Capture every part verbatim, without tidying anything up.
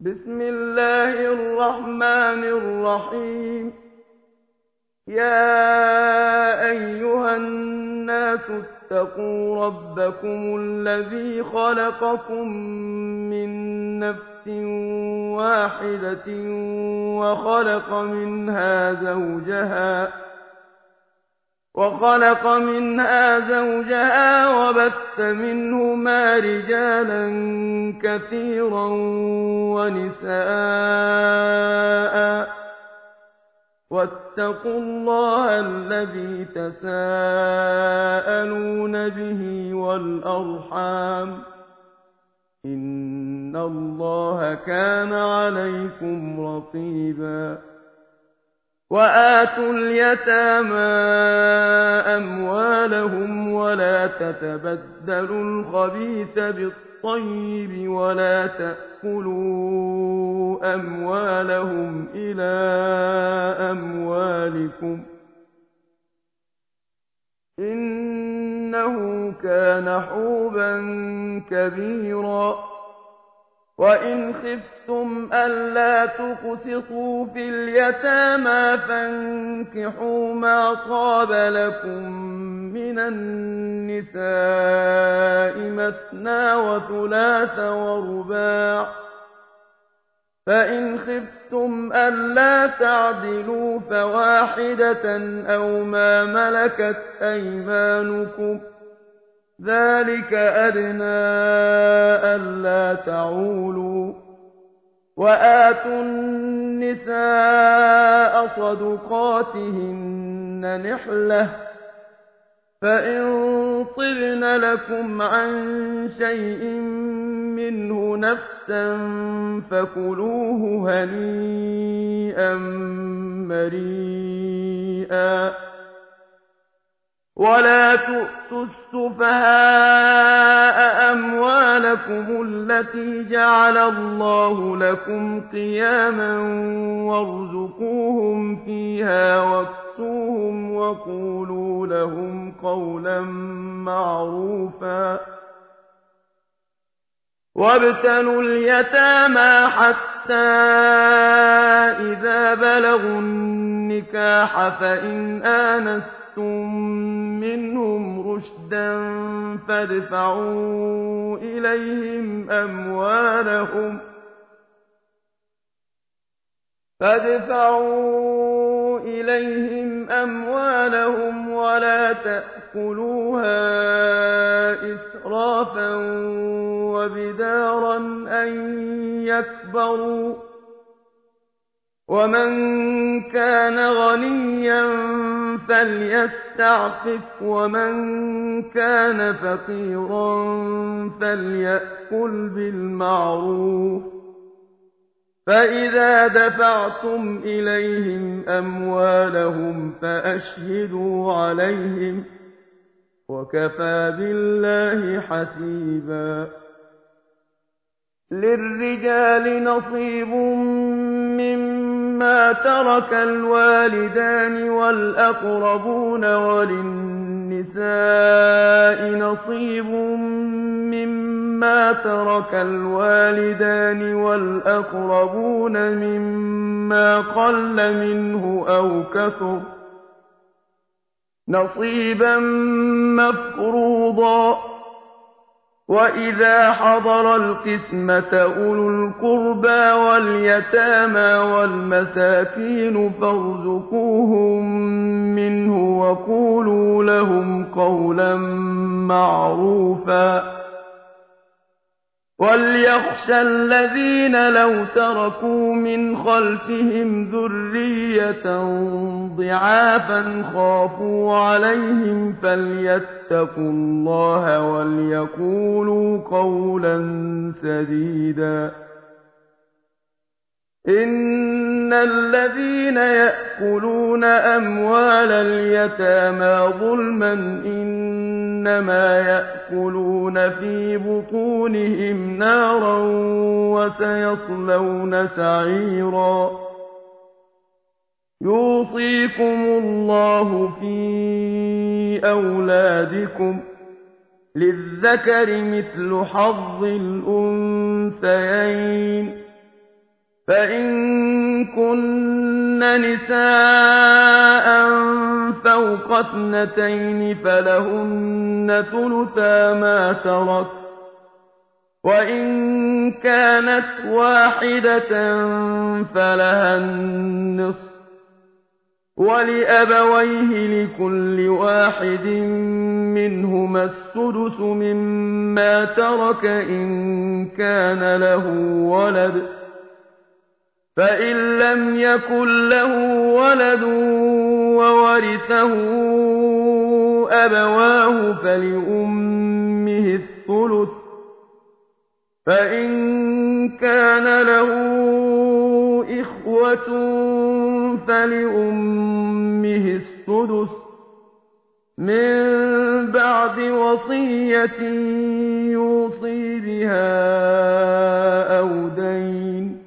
بسم الله الرحمن الرحيم. يا أيها الناس اتقوا ربكم الذي خلقكم من نفس واحدة وخلق منها زوجها وخلق منها زوجها وبث منهما رجالا كثيرا ونساء، واتقوا الله الذي تساءلون به والأرحام، إن الله كان عليكم رقيبا. وآتوا اليتامى أموالهم ولا تتبدلوا الخبيث بالطيب ولا تأكلوا أموالهم إلى أموالكم، إنه كان حوبا كبيرا. وإن خفتم ألا تقسطوا في اليتامى فانكحوا ما طاب لكم من النساء مثنى وثلاث ورباع، فإن خفتم ألا تعدلوا فواحدة أو ما ملكت أيمانكم، ذلك أدنى ألا تعولوا. وآتوا النساء صدقاتهن نحلة، فإن طبن لكم عن شيء منه نفسا فكلوه هنيئا مريئا. ولا تؤتوا السفهاء أموالكم التي جعل الله لكم قياما وارزقوهم فيها واكسوهم وقولوا لهم قولا معروفا. وابتلوا اليتامى حتى إذا بلغوا النكاح فإن آنستم منهم رشدا فادفعوا إليهم أموالهم فادفعوا إليهم أموالهم ولا تأكلوها إسرافا وبدارا أن يكبروا، ومن كان غنيا فليستعفف ومن كان فقيرا فليأكل بالمعروف. فإذا دفعتم إليهم أموالهم فأشهدوا عليهم، وكفى بالله حسيبا. للرجال نصيب مما ترك الوالدان والأقربون وللنساء نصيب مما ترك الوالدان والأقربون مما قل منه أو كثر، نصيبا مفروضا. وإذا حضر القسمة أولو القربى واليتامى والمساكين فارزقوهم منه وقولوا لهم قولا معروفا. وليخشى الذين لو تركوا من خلفهم ذرية ضعافا خافوا عليهم فليتقوا الله وليقولوا قولا سديدا. إن الذين يأكلون أموال اليتامى ظلما إنما يأكلون في بطونهم نارا وسيصلون سعيرا. يوصيكم الله في أولادكم للذكر مثل حظ الأنثيين، فإن كن نساء فوق اثنتين فلهن ثلثا ما ترك، وإن كانت واحدة فلها النصف، ولأبويه لكل واحد منهما السدس مما ترك إن كان له ولد، فإن لم يكن له ولد وورثه أبواه فلأمه الثلث، فإن كان له إخوة فلأمه السدس من بعد وصية يوصي بها أو دين.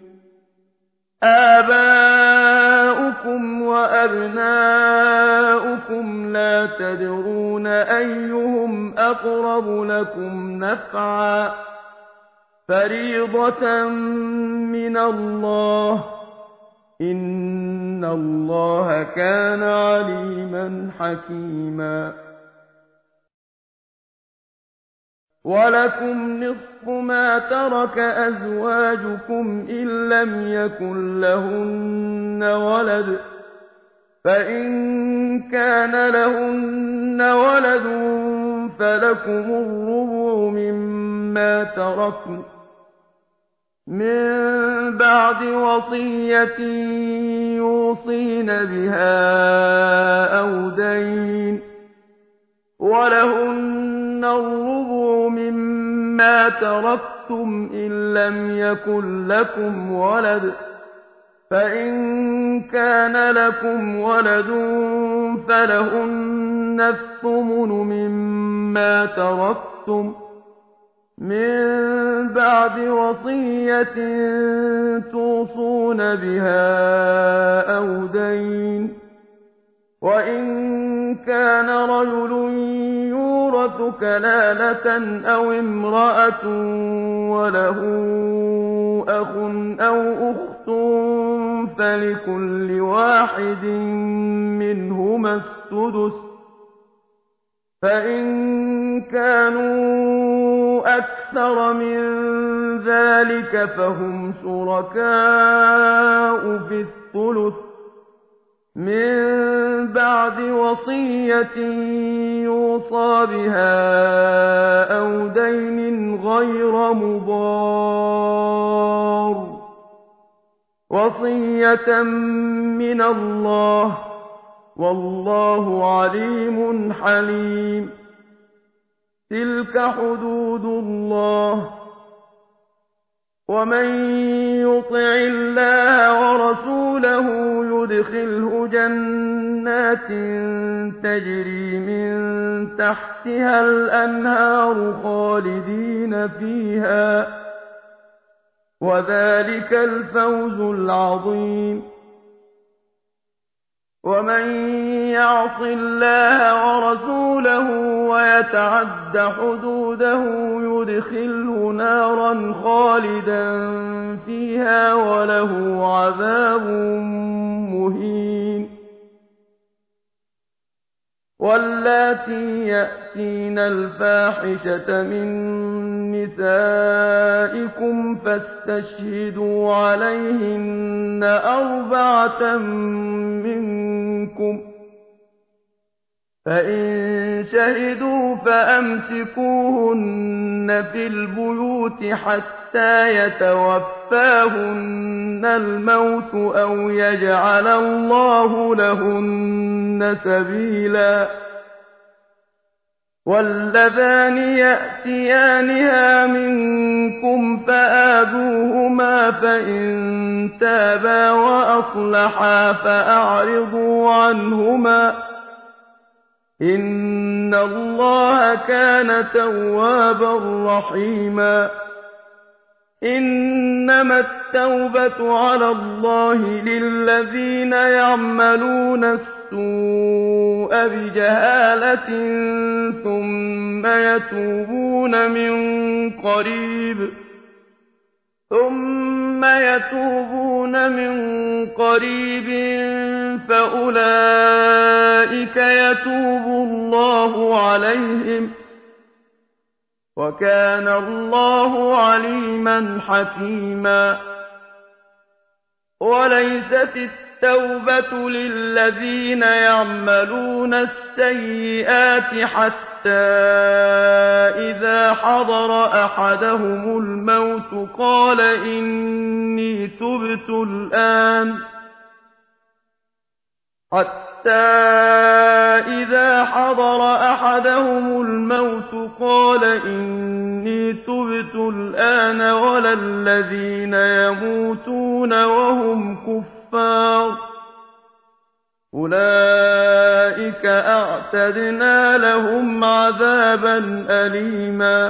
آباؤكم وأبناؤكم لا تدرون أيهم أقرب لكم نفعا، فريضة من الله، إن الله كان عليما حكيما. ولكم نصف ما ترك أزواجكم إن لم يكن لهن ولد، فإن كان لهن ولد فلكم الربع مما تركن من بعد وصية يوصين بها أو دين، ولهن الربع مما تركتم إن لم يكن لكم ولد، فإن كان لكم ولد فلهن الثمن مما تركتم من بعد وصية توصون بها أو دين، وإن كان رجل يورث كلالة أو امرأة وله أخ أو أخت فلكل واحد منهما السدس، فإن كانوا أكثر من ذلك فهم شركاء في الثلث من بعد وصية يوصى بها أو دين غير مضار، وصية من الله، والله عليم حليم. تلك حدود الله، ومن يطع الله ورسوله يدخله جنات تجري من تحتها الأنهار خالدين فيها، وذلك الفوز العظيم. ومن يعص الله ورسوله ويتعد حدوده يدخله نارا خالدا فيها وله عذاب مهين. واللاتي يأتين الفاحشة من نسائكم فاستشهدوا عليهن أربعة منكم، فإن شهدوا فأمسكوهن في البيوت حتى يتوفاهن الموت أو يجعل الله لهن سبيلا. واللذان يأتيانها منكم فآذوهما فإن تابا وأصلحا فأعرضوا عنهما، إن الله كان توابا رحيما. إنما التوبة على الله للذين يعملون السوء بجهالة ثم يتوبون من قريب ثم ثُمَّ يَتُوبُونَ مِن قَرِيبٍ فَأُولَٰئِكَ يَتُوبُ اللَّهُ عَلَيْهِمْ ۗ وَكَانَ اللَّهُ عَلِيمًا حَكِيمًا. وَلَيْسَتِ التَّوْبَةُ لِلَّذِينَ يَعْمَلُونَ السَّيِّئَاتِ حَتَّىٰ إِذَا حَضَرَ أَحَدَهُمُ الْمَوْتُ قَالَ إِنِّي تُبْتُ الْآنَ حَتَّىٰ إِذَا حَضَرَ أَحَدَهُمُ الْمَوْتُ قَالَ إِنِّي تُبْتُ الْآنَ وَلَا الَّذِينَ يَمُوتُونَ وَهُمْ كُفَّارٌ ۚ أُولَٰئِكَ أَعْتَدْنَا لَهُمْ عَذَابًا أَلِيمًا.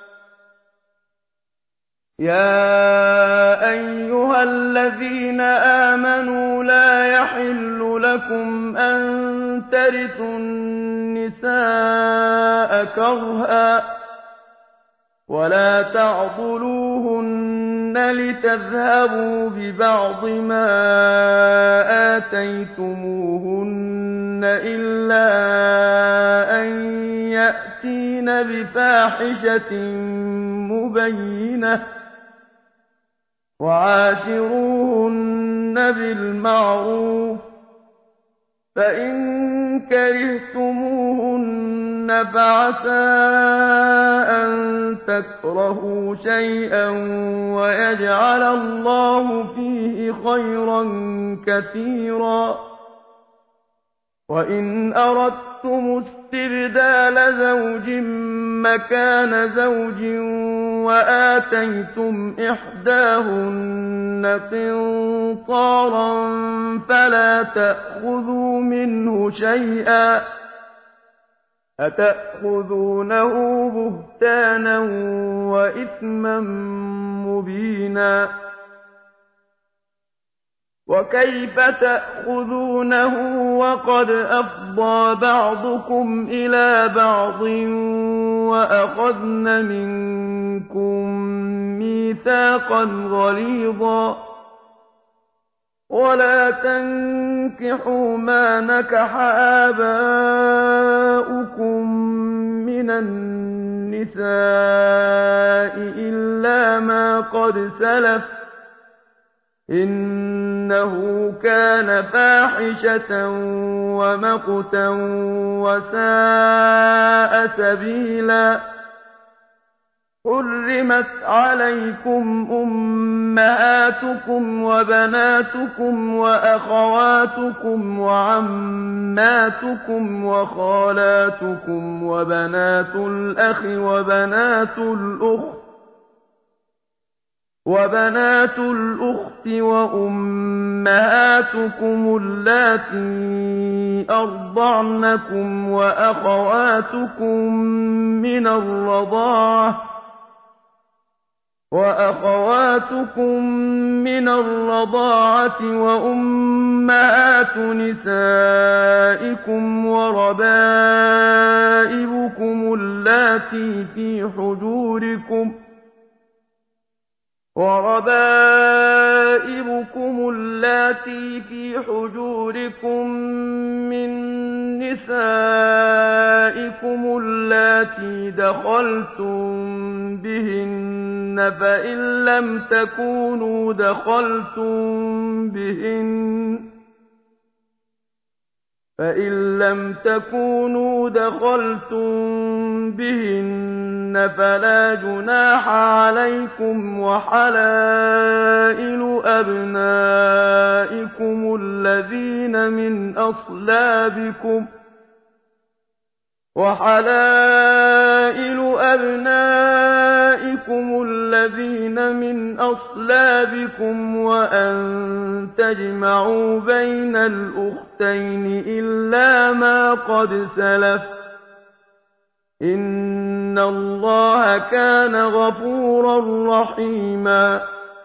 يَا أَيُّهَا الَّذِينَ آمَنُوا لَا يَحِلُّ لَكُمْ أَن تَرِثُوا النِّسَاءَ كَرْهًا وَلَا تَعْضُلُوهُنَّ لِتَذْهَبُوا بِبَعْضِ مَا آتَيْتُمُوهُنَّ إِلَّا أَن يَأْتِينَ بِفَاحِشَةٍ مُّبَيِّنَةٍ ۚ وَعَاشِرُوهُنَّ بِالْمَعْرُوفِ ۚ فَإِن كَرِهْتُمُوهُنَّ فَعَسَىٰ أَن تَكْرَهُوا شَيْئًا وَيَجْعَلَ اللَّهُ فِيهِ خَيْرًا كَثِيرًا. وَإِنْ أَرَدتُّمُ اسْتِبْدَالَ زَوْجٍ مَّكَانَ زَوْجٍ وَآتَيْتُمْ إِحْدَاهُنَّ قِنطَارًا فَلَا تَأْخُذُوا مِنْهُ شَيْئًا ۚ أَتَأْخُذُونَهُ بُهْتَانًا وَإِثْمًا مُّبِينًا. وَكَيْفَ تَأْخُذُونَهُ وَقَدْ أَفْضَىٰ بَعْضُكُمْ إِلَىٰ بَعْضٍ وَأَخَذْنَ مِنكُم مِّيثَاقًا غَلِيظًا. وَلَا تَنكِحُوا مَا نَكَحَ آبَاؤُكُم مِّنَ النِّسَاءِ إِلَّا مَا قَدْ سَلَفَ ۚ إِنَّهُ كَانَ فَاحِشَةً وَمَقْتًا وَسَاءَ سَبِيلًا. حُرِّمَتْ عَلَيْكُمْ أُمَّهَاتُكُمْ وَبَنَاتُكُمْ وَأَخَوَاتُكُمْ وَعَمَّاتُكُمْ وَخَالَاتُكُمْ وَبَنَاتُ الْأَخِ وَبَنَاتُ الْأُخْتِ وَبَنَاتُ الْأُخْتِ وَأُمَّهَاتُكُمُ اللَّاتِي أَرْضَعْنَكُمْ وَأَخَوَاتُكُم مِّنَ الرَّضَاعَةِ وَأَخَوَاتُكُم مِّنَ الرَّضَاعَةِ وَأُمَّهَاتُ نِسَائِكُمْ وَرَبَائِبُكُمُ اللَّاتِي فِي حُجُورِكُمْ وَرَبَائِبُكُمُ اللَّاتِي فِي حُجُورِكُم مِّن نِّسَائِكُمُ اللَّاتِي دَخَلْتُم بِهِنَّ فَإِن لَّمْ تَكُونُوا دَخَلْتُم بِهِنَّ فَإِن لَّمْ تَكُونُوا دَخَلْتُم بِهِنَّ فَلَا جُنَاحَ عَلَيْكُمْ وَحَلَائِلُ أَبْنَائِكُمُ الَّذِينَ مِنْ أَصْلَابِكُمْ وَحَلَائِلُ أَبْنَائِكُمُ الَّذِينَ مِنْ أَصْلَابِكُمْ وَأَن تَجْمَعُوا بَيْنَ الْأُخْتَيْنِ إِلَّا مَا قَدْ سَلَفَ ۚ إِنَّ اللَّهَ كَانَ غَفُورًا رَّحِيمًا.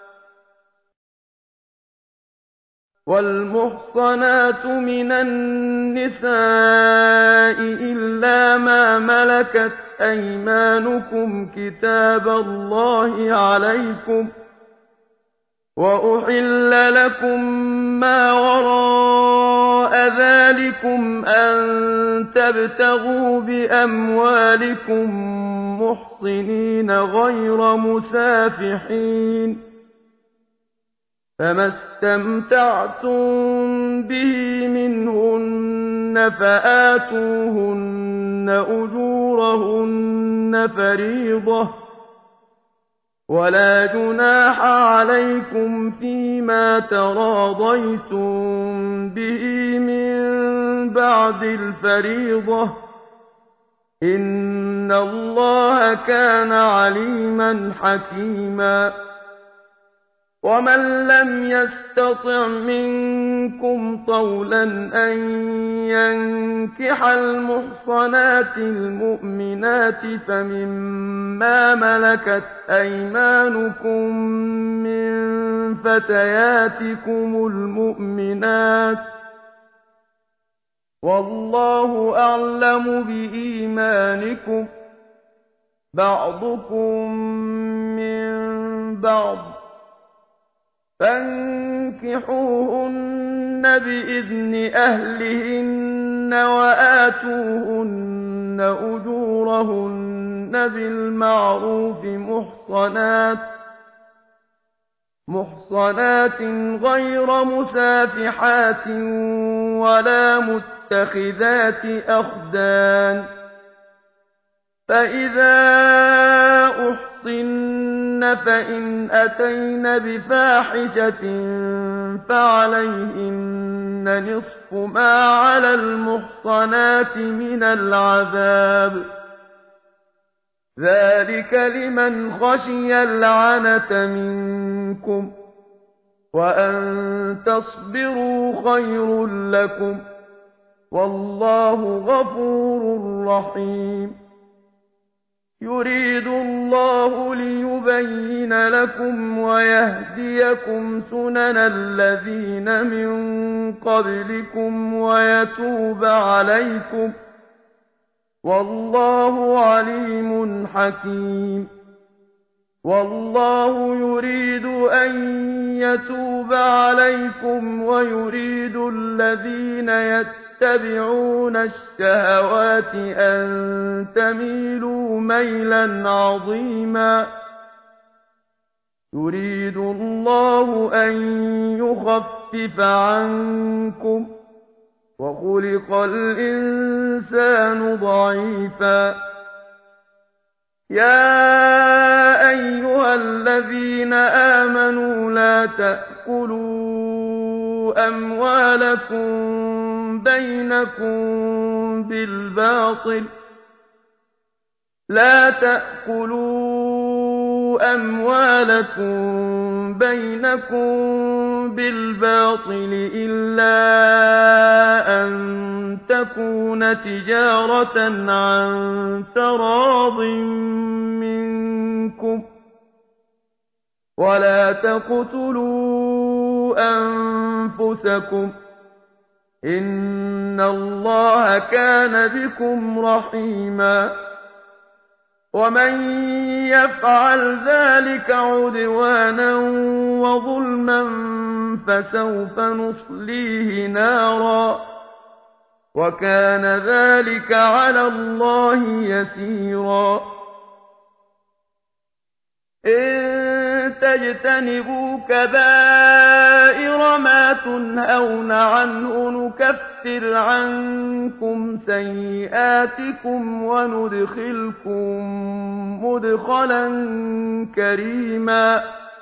وَالْمُحْصَنَاتُ مِنَ النِّسَاءِ إِلَّا مَا مَلَكَتْ أَيْمَانُكُمْ كِتَابَ اللَّهِ عَلَيْكُمْ ۚ وَأُحِلَّ لَكُم مَّا وَرَاءَ ذَٰلِكُمْ أَن تَبْتَغُوا بِأَمْوَالِكُم مُّحْصِنِينَ غَيْرَ مُسَافِحِينَ ۚ فَمَا اسْتَمْتَعْتُم بِهِ مِنْهُنَّ فَآتُوهُنَّ أُجُورَهُنَّ فَرِيضَةً ۚ وَلَا جُنَاحَ عَلَيْكُمْ فِيمَا تَرَاضَيْتُم بِهِ مِن بَعْدِ الْفَرِيضَةِ ۚ إِنَّ اللَّهَ كَانَ عَلِيمًا حَكِيمًا. وَمَن لَّمْ يَسْتَطِعْ مِنكُمْ طَوْلًا أَن يَنكِحَ الْمُحْصَنَاتِ الْمُؤْمِنَاتِ فَمِمَّا مَلَكَتْ أَيْمَانُكُم مِّن فَتَيَاتِكُمُ الْمُؤْمِنَاتِ ۚ وَاللَّهُ أَعْلَمُ بِإِيمَانِكُم ۚ بَعْضُكُم مِّن بَعْضٍ ۚ فَانكِحُوهُنَّ بِإِذْنِ أَهْلِهِنَّ وَآتُوهُنَّ أُجُورَهُنَّ بِالْمَعْرُوفِ مُحْصَنَاتٍ غَيْرَ مُسَافِحَاتٍ وَلَا مُتَّخِذَاتِ أَخْدَانٍ ۚ فَإِذَا أُحْصِنَّ فَإِنْ أَتَيْنَ بِفَاحِشَةٍ فَعَلَيْهِنَّ نِصْفُ مَا عَلَى الْمُحْصَنَاتِ مِنَ الْعَذَابِ ۚ ذَٰلِكَ لِمَنْ خَشِيَ الْعَنَتَ مِنكُمْ ۚ وَأَن تَصْبِرُوا خَيْرٌ لَّكُمْ ۗ وَاللَّهُ غَفُورٌ رَّحِيمٌ. يُرِيدُ اللَّهُ لِيُبَيِّنَ لَكُمْ وَيَهْدِيَكُمْ سُنَنَ الَّذِينَ مِن قَبْلِكُمْ وَيَتُوبَ عَلَيْكُمْ ۗ وَاللَّهُ عَلِيمٌ حَكِيمٌ. وَاللَّهُ يُرِيدُ أَن يَتُوبَ عَلَيْكُمْ وَيُرِيدُ الَّذِينَ يَتَّبِعُونَ الشَّهَوَاتِ أَن تَمِيلُوا مَيْلًا عَظِيمًا. يُرِيدُ اللَّهُ أَن يُخَفِّفَ عَنكُمْ ۚ وَخُلِقَ الْإِنسَانُ ضَعِيفًا. يَا أَيُّهَا الَّذِينَ آمَنُوا لَا تَأْكُلُوا أَمْوَالَكُم بَيْنَكُم بِالْبَاطِلِ لَا تَأْكُلُوا أَمْوَالَكُم بَيْنَكُم بِالْبَاطِلِ إِلَّا أَن تَكُونَ تِجَارَةً عَن تَرَاضٍ مِّنكُمْ ۚ وَلَا تَقْتُلُوا أَنفُسَكُمْ ۚ إِنَّ اللَّهَ كَانَ بِكُمْ رَحِيمًا. وَمَن يَفْعَلْ ذَٰلِكَ عُدْوَانًا وَظُلْمًا فَسَوْفَ نُصْلِيهِ نَارًا ۚ وَكَانَ ذَٰلِكَ عَلَى اللَّهِ يَسِيرًا. إِن تَجْتَنِبُوا كَبَائِرَ مَا تُنْهَوْنَ عَنْهُ نُكَفِّرْ عَنكُمْ سَيِّئَاتِكُمْ وَنُدْخِلْكُم مُّدْخَلًا كَرِيمًا.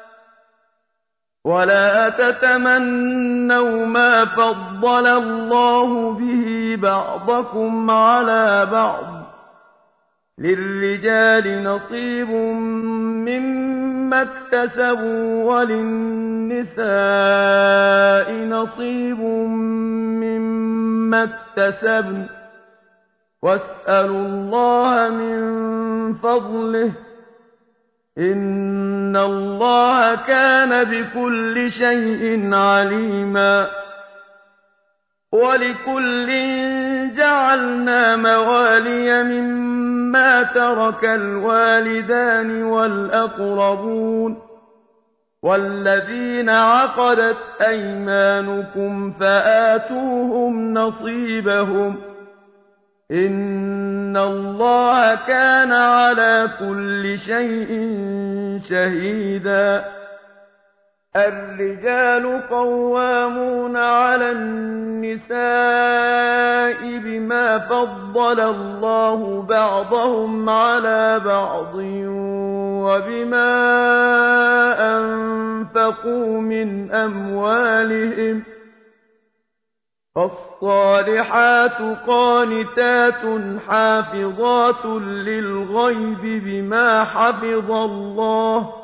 وَلَا تَتَمَنَّوْا مَا فَضَّلَ اللَّهُ بِهِ بَعْضَكُمْ عَلَىٰ بَعْضٍ ۚ لِّلرِّجَالِ نَصِيبٌ مِّمَّا اكْتَسَبُوا وَلِلنِّسَاءِ نَصِيبٌ مِّمَّا اكْتَسَبْنَ ۚ وَاسْأَلُوا اللَّهَ مِن فَضْلِهِ ۗ إِنَّ اللَّهَ كَانَ بِكُلِّ شَيْءٍ عَلِيمًا. وَلِكُلٍّ جَعَلْنَا مَوَالِيَ مِمَّا تَرَكَ الْوَالِدَانِ وَالْأَقْرَبُونَ وَالَّذِينَ عَقَدَتْ أَيْمَانُكُمْ فَآتُوهُمْ نَصِيبَهُمْ ۚ إِنَّ اللَّهَ كَانَ عَلَىٰ كُلِّ شَيْءٍ شَهِيدًا. الرِّجَالُ قَوَّامُونَ عَلَى النِّسَاءِ بِمَا فَضَّلَ اللَّهُ بَعْضَهُمْ عَلَىٰ بَعْضٍ وَبِمَا أَنفَقُوا مِنْ أَمْوَالِهِمْ ۚ فَالصَّالِحَاتُ قَانِتَاتٌ حَافِظَاتٌ لِّلْغَيْبِ بِمَا حَفِظَ اللَّهُ ۚ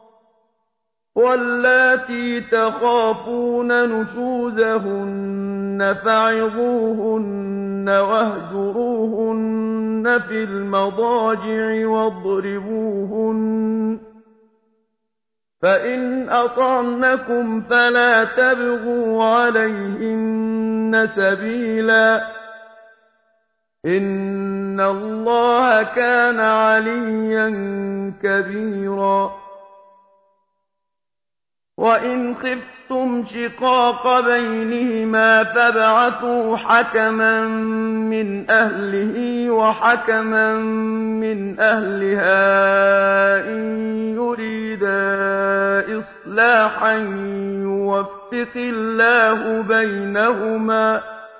وَاللَّاتِي تَخَافُونَ نُشُوزَهُنَّ فَعِظُوهُنَّ وَاهْجُرُوهُنَّ فِي الْمَضَاجِعِ وَاضْرِبُوهُنَّ ۖ فَإِنْ أَطَعْنَكُمْ فَلَا تَبْغُوا عَلَيْهِنَّ سَبِيلًا ۗ إِنَّ اللَّهَ كَانَ عَلِيًّا كَبِيرًا. وَإِنْ خِفْتُمْ شِقَاقَ بَيْنِهِمَا فَابْعَثُوا حَكَمًا مِّنْ أَهْلِهِ وَحَكَمًا مِّنْ أَهْلِهَا إِن يُرِيدَا إِصْلَاحًا يُوَفِّقِ اللَّهُ بَيْنَهُمَا ۗ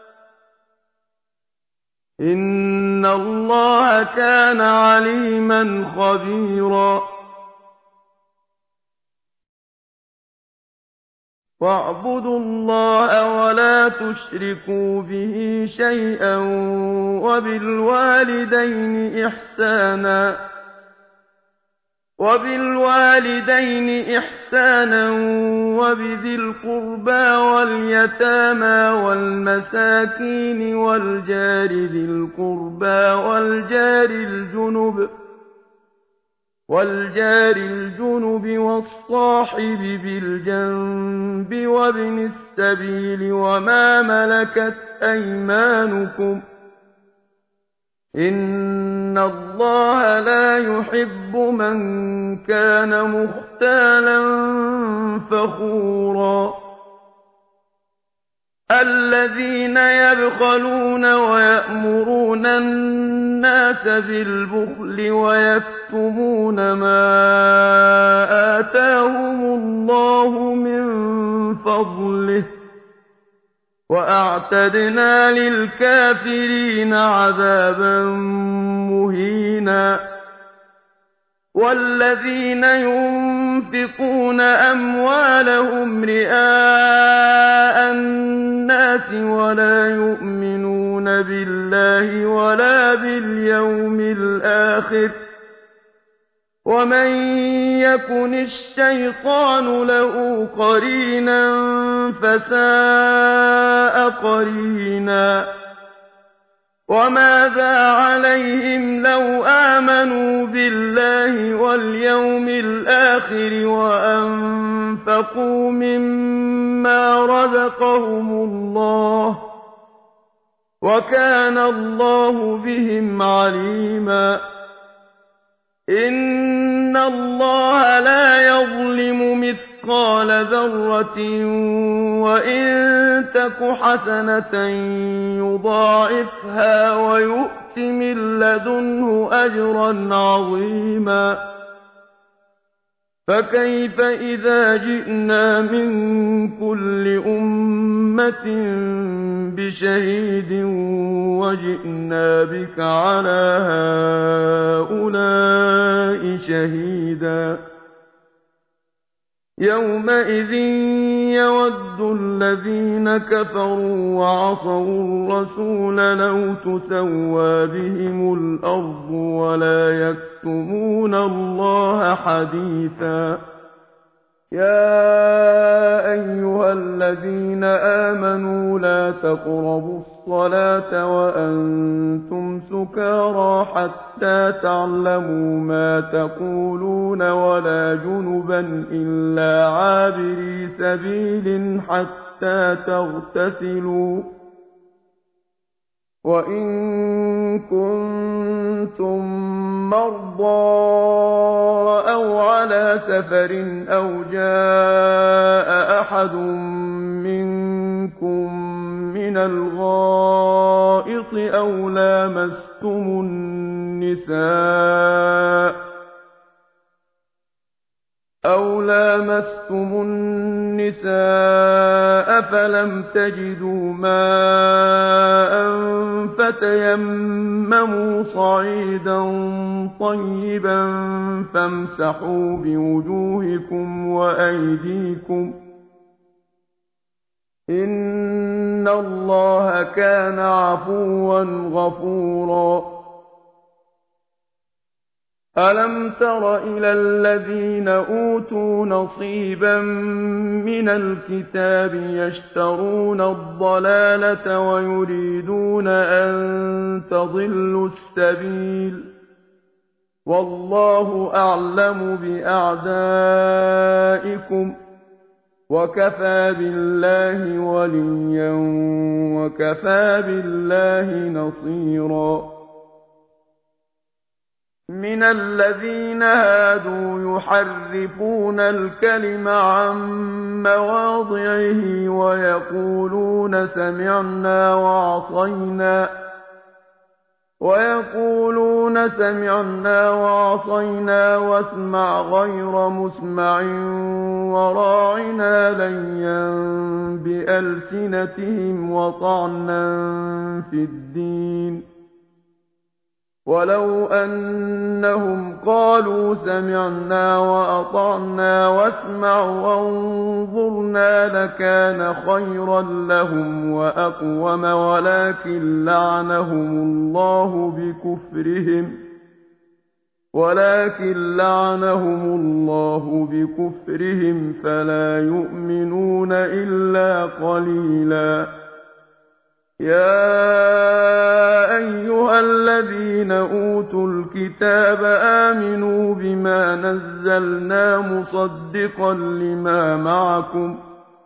إِنَّ اللَّهَ كَانَ عَلِيمًا خَبِيرًا. وَاعْبُدُوا اللَّهَ وَلَا تُشْرِكُوا بِهِ شَيْئًا وَبِالْوَالِدَيْنِ إِحْسَانًا وَبِالْوَالِدَيْنِ إِحْسَانًا وَبِذِي الْقُرْبَىٰ وَالْيَتَامَىٰ وَالْمَسَاكِينِ وَالْجَارِ ذِي الْقُرْبَىٰ وَالْجَارِ الْجُنُبِ وَالْجَارِ الْجُنُبِ وَالصَّاحِبِ بِالْجَنبِ وَابْنِ السَّبِيلِ وَمَا مَلَكَتْ أَيْمَانُكُمْ ۗ إِنَّ اللَّهَ لَا يُحِبُّ مَن كَانَ مُخْتَالًا فَخُورًا. الَّذِينَ يَبْخَلُونَ وَيَأْمُرُونَ النَّاسَ بِالْبُخْلِ وَيَكْتُمُونَ مَا آتَاهُمُ اللَّهُ مِن فَضْلِهِ ۗ وَأَعْتَدْنَا لِلْكَافِرِينَ عَذَابًا مُّهِينًا. وَالَّذِينَ يُنفِقُونَ أَمْوَالَهُمْ رِئَاءَ النَّاسِ وَلَا يُؤْمِنُونَ بِاللَّهِ وَلَا بِالْيَوْمِ الْآخِرِ ۗ وَمَن يَكُنِ الشَّيْطَانُ لَهُ قَرِينًا فَسَاءَ قَرِينًا. وَمَاذَا عَلَيْهِمْ لَوْ آمَنُوا بِاللَّهِ وَالْيَوْمِ الْآخِرِ وَأَنفَقُوا مِمَّا رَزَقَهُمُ اللَّهُ ۚ وَكَانَ اللَّهُ بِهِمْ عَلِيمًا. إِنَّ اللَّهَ لَا يَظْلِمُ مِثْقَالَ ذَرَّةٍ وَإِن تَكُ حَسَنَةً يُضَاعِفْهَا وَيُؤْتِ مِن لَّدُنْهُ أَجْرًا عَظِيمًا. فَكَيْفَ إِذَا جِئْنَا مِن كُلِّ أُمَّةٍ بِشَهِيدٍ وَجِئْنَا بِكَ عَلَىٰ هَٰؤُلَاءِ شَهِيدًا. يَوْمَئِذٍ يَوَدُّ الَّذِينَ كَفَرُوا وَعَصَوُا الرَّسُولَ لَوْ تُسَوَّىٰ بِهِمُ الْأَرْضُ وَلَا يَكْتُمُونَ اللَّهَ حَدِيثًا. يَا أَيُّهَا الَّذِينَ آمَنُوا لَا تَقْرَبُوا الصَّلَاةَ وَأَنتُمْ سُكَارَىٰ حَتَّىٰ تَعْلَمُوا مَا تَقُولُونَ وَلَا جُنُبًا إِلَّا عَابِرِي سَبِيلٍ حَتَّىٰ تَغْتَسِلُوا ۚ وَإِن كُنتُم مَّرْضَىٰ أَوْ عَلَىٰ سَفَرٍ أَوْ جَاءَ أَحَدٌ مِّنكُم مِّنَ الْغَائِطِ أَوْ لَامَسْتُمُ النِّسَاءَ أَوْ لَامَسْتُمُ النِّسَاءَ فَلَمْ تَجِدُوا مَاءً فَتَيَمَّمُوا صَعِيدًا طَيِّبًا فَامْسَحُوا بِوُجُوهِكُمْ وَأَيْدِيكُمْ ۗ إِنَّ اللَّهَ كَانَ عَفُوًّا غَفُورًا. أَلَمْ تَرَ إِلَى الَّذِينَ أُوتُوا نَصِيبًا مِّنَ الْكِتَابِ يَشْتَرُونَ الضَّلَالَةَ وَيُرِيدُونَ أَن تَضِلُّوا السَّبِيلَ ۗ وَاللَّهُ أَعْلَمُ بِأَعْدَائِكُمْ ۚ وَكَفَىٰ بِاللَّهِ وَلِيًّا وَكَفَىٰ بِاللَّهِ نَصِيرًا. مِنَ الَّذِينَ هَادُوا يُحَرِّفُونَ الْكَلِمَ عَن مَّوَاضِعِهِ وَيَقُولُونَ سَمِعْنَا وَعَصَيْنَا وَيَقُولُونَ سَمِعْنَا وَعَصَيْنَا وَاسْمَعْ غَيْرَ مُسْمَعٍ وَرَاعِنَا لَيًّا بِأَلْسِنَتِهِمْ وَطَعْنًا فِي الدِّينِ ۚ وَلَوْ أَنَّهُمْ قَالُوا سَمِعْنَا وَأَطَعْنَا وَاسْمَعْ وَانظُرْنَا لَكَانَ خَيْرًا لَّهُمْ وَأَقْوَمَ وَلَٰكِن لَّعَنَهُمُ اللَّهُ بِكُفْرِهِمْ وَلَٰكِن لَّعَنَهُمُ اللَّهُ بِكُفْرِهِمْ فَلَا يُؤْمِنُونَ إِلَّا قَلِيلًا. يَا أَيُّهَا الَّذِينَ أُوتُوا الْكِتَابَ آمِنُوا بِمَا نَزَّلْنَا مُصَدِّقًا لِّمَا مَعَكُمْ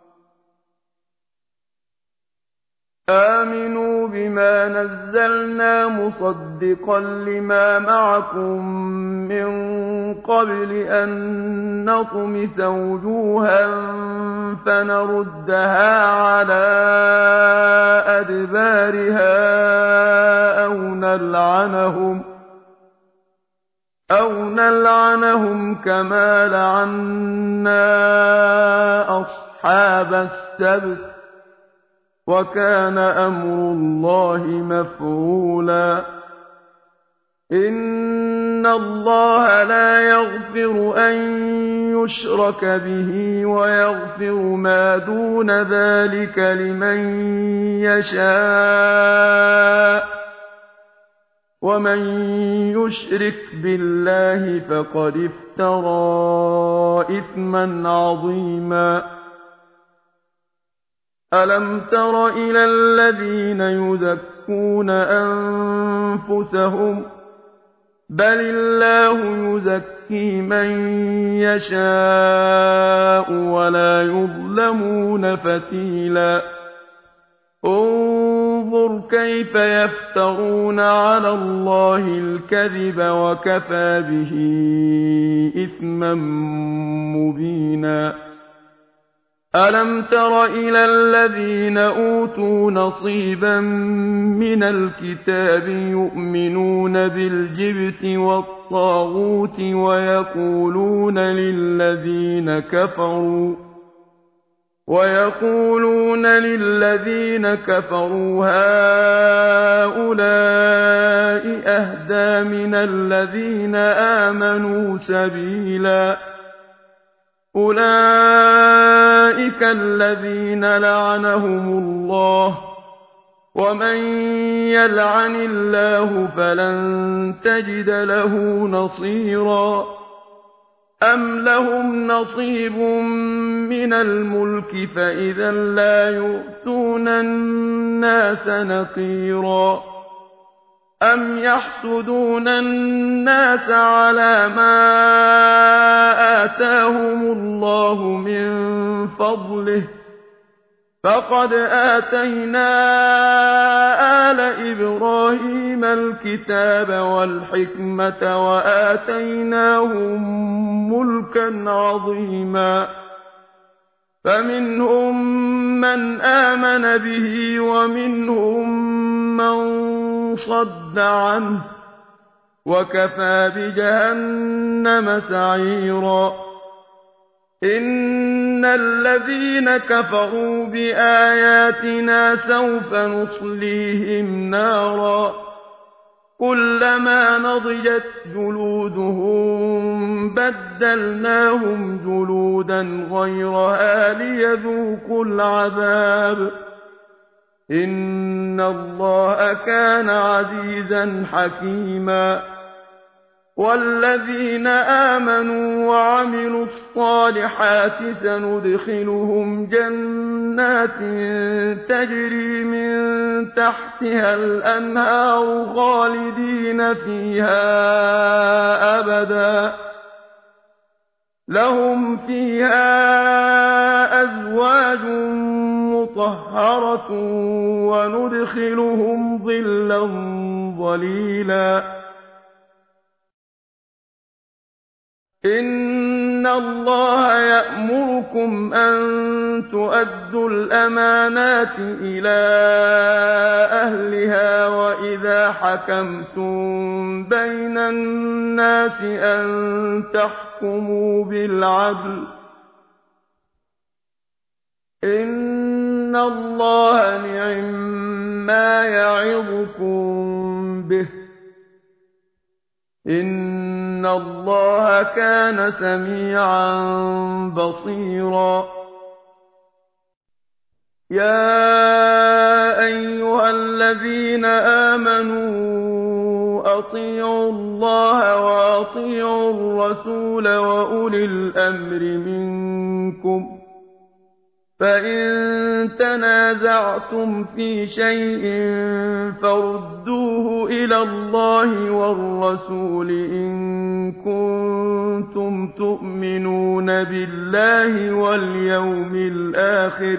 آمِنُوا بِمَا نَزَّلْنَا مُصَدِّقًا لِّمَا مَعَكُم مِّن قَبْلِ أَن نَّطْمِسَ وُجُوهًا فَنَرُدَّهَا عَلَىٰ أَدْبَارِهَا أَوْ نَلْعَنَهُمْ أَوْ نَلْعَنَهُمْ كَمَا لَعَنَّا أَصْحَابَ السَّبْتِ ۚ وَكَانَ أَمْرُ اللَّهِ مَفْعُولًا. إِنَّ اللَّهَ لَا يَغْفِرُ أَن يُشْرَكَ بِهِ وَيَغْفِرُ مَا دُونَ ذَٰلِكَ لِمَن يَشَاءُ ۚ وَمَن يُشْرِكْ بِاللَّهِ فَقَدِ افْتَرَىٰ إِثْمًا عَظِيمًا. أَلَمْ تَرَ إِلَى الَّذِينَ يُزَكُّونَ أَنفُسَهُم ۚ بَلِ اللَّهُ يُزَكِّي مَن يَشَاءُ وَلَا يُظْلَمُونَ فَتِيلًا. انظُرْ كَيْفَ يَفْتَرُونَ عَلَى اللَّهِ الْكَذِبَ وَكَفَىٰ بِهِ إِثْمًا مُّبِينًا. أَلَمْ تَرَ إِلَى الَّذِينَ أُوتُوا نَصِيبًا مِّنَ الْكِتَابِ يُؤْمِنُونَ بِالْجِبْتِ وَالطَّاغُوتِ وَيَقُولُونَ لِلَّذِينَ كَفَرُوا وَيَقُولُونَ لِلَّذِينَ كَفَرُوا هَٰؤُلَاءِ أَهْدَىٰ مِنَ الَّذِينَ آمَنُوا سَبِيلًا. أُولَٰئِكَ الَّذِينَ لَعَنَهُمُ اللَّهُ ۖ وَمَن يَلْعَنِ اللَّهُ فَلَن تَجِدَ لَهُ نَصِيرًا. أَمْ لَهُمْ نَصِيبٌ مِّنَ الْمُلْكِ فَإِذًا لَّا يُؤْتُونَ النَّاسَ نَقِيرًا. أَمْ يَحْسُدُونَ النَّاسَ عَلَىٰ مَا آتَاهُمُ اللَّهُ مِن فَضْلِهِ ۖ فقد آتينا آل إبراهيم الكتاب والحكمة وآتيناهم ملكا عظيما فمنهم من آمن به ومنهم من صد عنه وكفى بجهنم سعيرا إن الذين كفروا بآياتنا سوف نصليهم نارا كلما نضجت جلودهم بدلناهم جلودا غيرها ليذوقوا العذاب إن الله كان عزيزا حكيما والذين آمنوا وعملوا الصالحات سندخلهم جنات تجري من تحتها الأنهار خالدين فيها أبدا لهم فيها أزواج مطهرة وندخلهم ظلا ظليلا إن الله يأمركم أن تؤدوا الأمانات إلى أهلها وإذا حكمتم بين الناس أن تحكموا بالعدل إن الله نعما يعظكم به إن الله كان سميعا بصيرا يا أيها الذين آمنوا أطيعوا الله وأطيعوا الرسول وأولي الأمر منكم فإن تنازعتم في شيء فردوه إلى الله والرسول إن كنتم تؤمنون بالله واليوم الآخر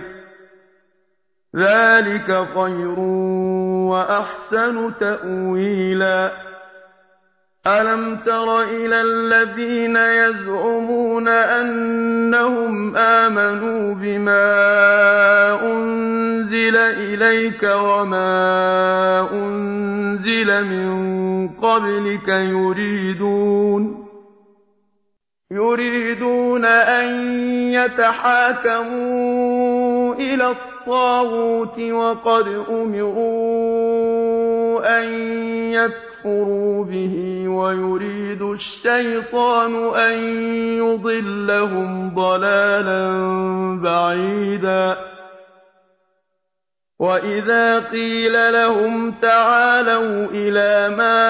ذلك خير وأحسن تأويلا ألم تر إلى الذين يزعمون أنهم آمنوا بما أنزل إليك وما أنزل من قبلك يريدون يريدون أن يتحاكموا إلى الطاغوت وقد أمروا أن يكفروا به ويريد الشيطان أن يضلهم ضلالا بعيدا وإذا قيل لهم تعالوا إلى ما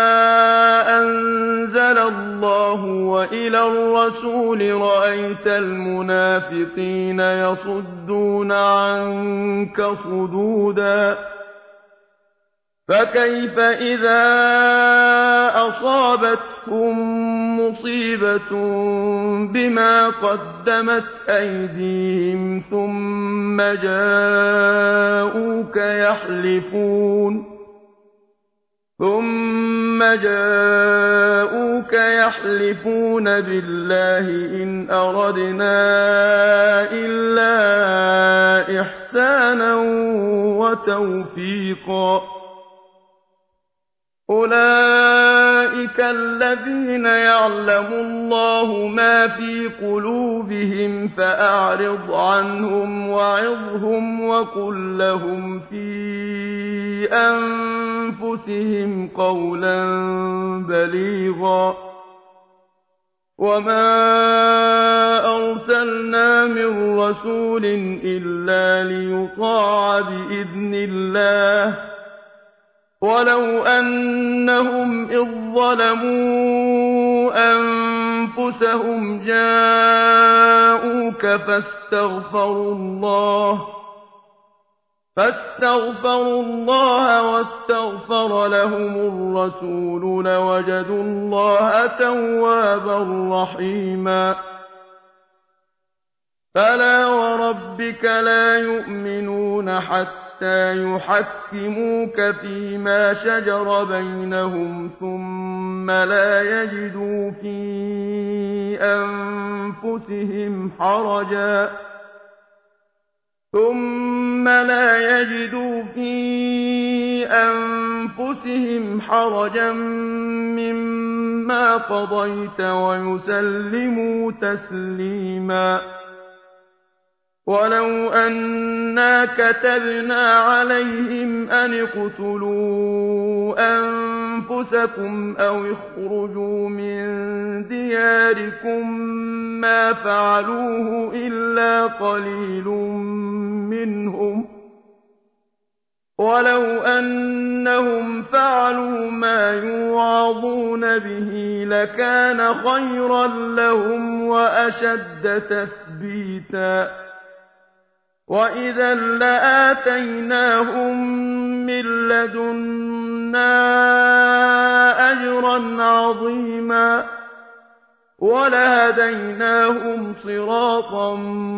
أنزل الله وإلى الرسول رأيت المنافقين يصدون عنك صدودا فكيف إذا أصابتهم مصيبة بما قدمت أيديهم ثم جاءوك يحلفون ثم جاءوك يحلفون بالله إن أردنا إلا إحسانا وتوفيقا أولئك الذين يعلم الله ما في قلوبهم فأعرض عنهم وعظهم وقل لهم في أنفسهم قولا بليغا وما أرسلنا من رسول إلا ليطاع بإذن الله ولو أنهم إذ ظلموا أنفسهم جاءوك فاستغفروا الله فاستغفروا الله واستغفر لهم الرسول لوجدوا الله توابا رحيما فلا وربك لا يؤمنون حتى يحكموك فيما شجر بينهم ثم لا يجدوا في أنفسهم حرجا ثم لا يجدوا في أنفسهم حرجا مما قضيت ويسلموا تسليما ولو أنا كتبنا عليهم أن اقتلوا أنفسكم أو اخرجوا من دياركم ما فعلوه إلا قليل منهم ولو أنهم فعلوا ما يوعظون به لكان خيرا لهم وأشد تثبيتا وإذا لآتيناهم من لدنا أجرا عظيما ولهديناهم صراطا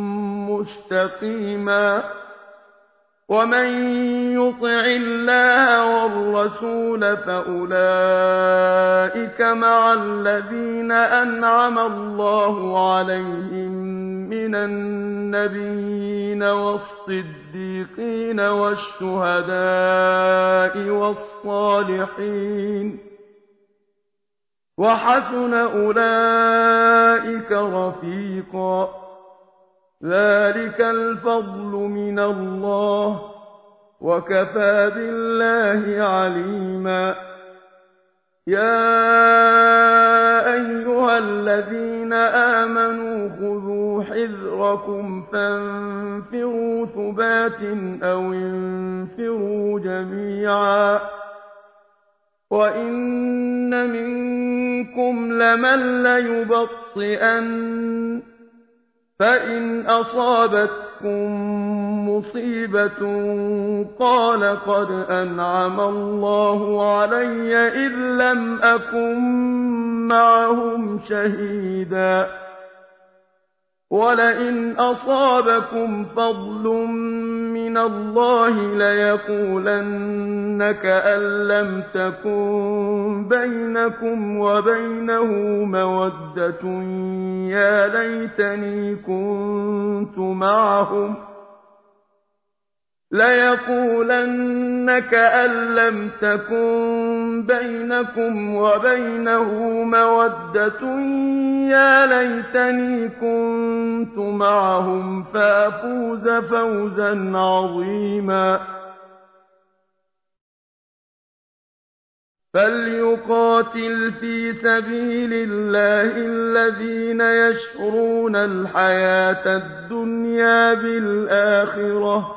مستقيما ومن يطع الله والرسول فأولئك مع الذين أنعم الله عليهم من النبيين والصديقين والشهداء والصالحين وحسن أولئك رفيقا ذلك الفضل من الله وكفى بالله عليما يا أيها الذين آمنوا خذوا حذركم فانفروا ثبات أو انفروا جميعا وإن منكم لمن ليبطئن فإن أصابتكم مصيبة قال قد أنعم الله علي إذ لم أكن معهم شهيدا ولئن أصابكم فضل من الله ليقولن كأن لم تكن بينكم وبينه مودة يا ليتني كنت معهم ليقولن كأن لم تكن بينكم وبينه مودة يا ليتني كنت معهم فأفوز فوزا عظيما فليقاتل في سبيل الله الذين يشرون الحياة الدنيا بالآخرة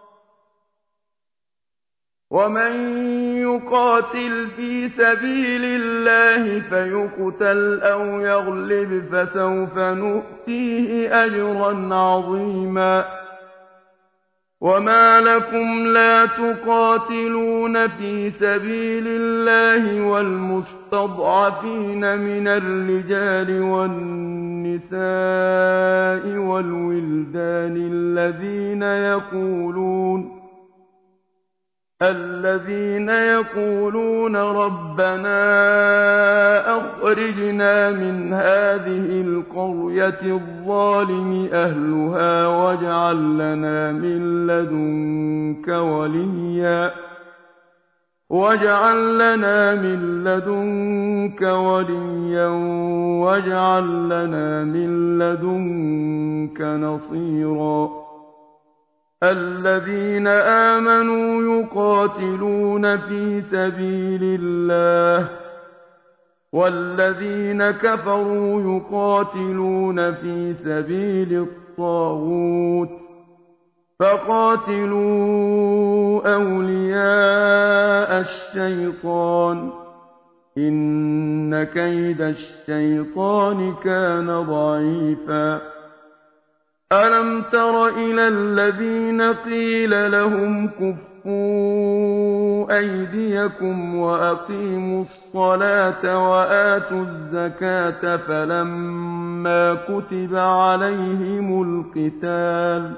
ومن يقاتل في سبيل الله فيقتل أو يغلب فسوف نؤتيه أجرا عظيما وما لكم لا تقاتلون في سبيل الله والمستضعفين من الرجال والنساء والولدان الذين يقولون الذين يقولون ربنا أخرجنا من هذه القرية الظالم أهلها واجعل لنا من لدنك وليا واجعل لنا من لدنك وليا واجعل لنا من لدنك نصيرا الذين آمنوا يقاتلون في سبيل الله والذين كفروا يقاتلون في سبيل الطاغوت فقاتلوا أولياء الشيطان إن كيد الشيطان كان ضعيفا ألم تر إلى الذين قيل لهم كفوا كُفُّوا أَيْدِيَكُمْ وَأَقِيمُوا الصَّلَاةَ وَآتُوا الزَّكَاةَ فَلَمَّا كُتِبَ عَلَيْهِمُ الْقِتَالُ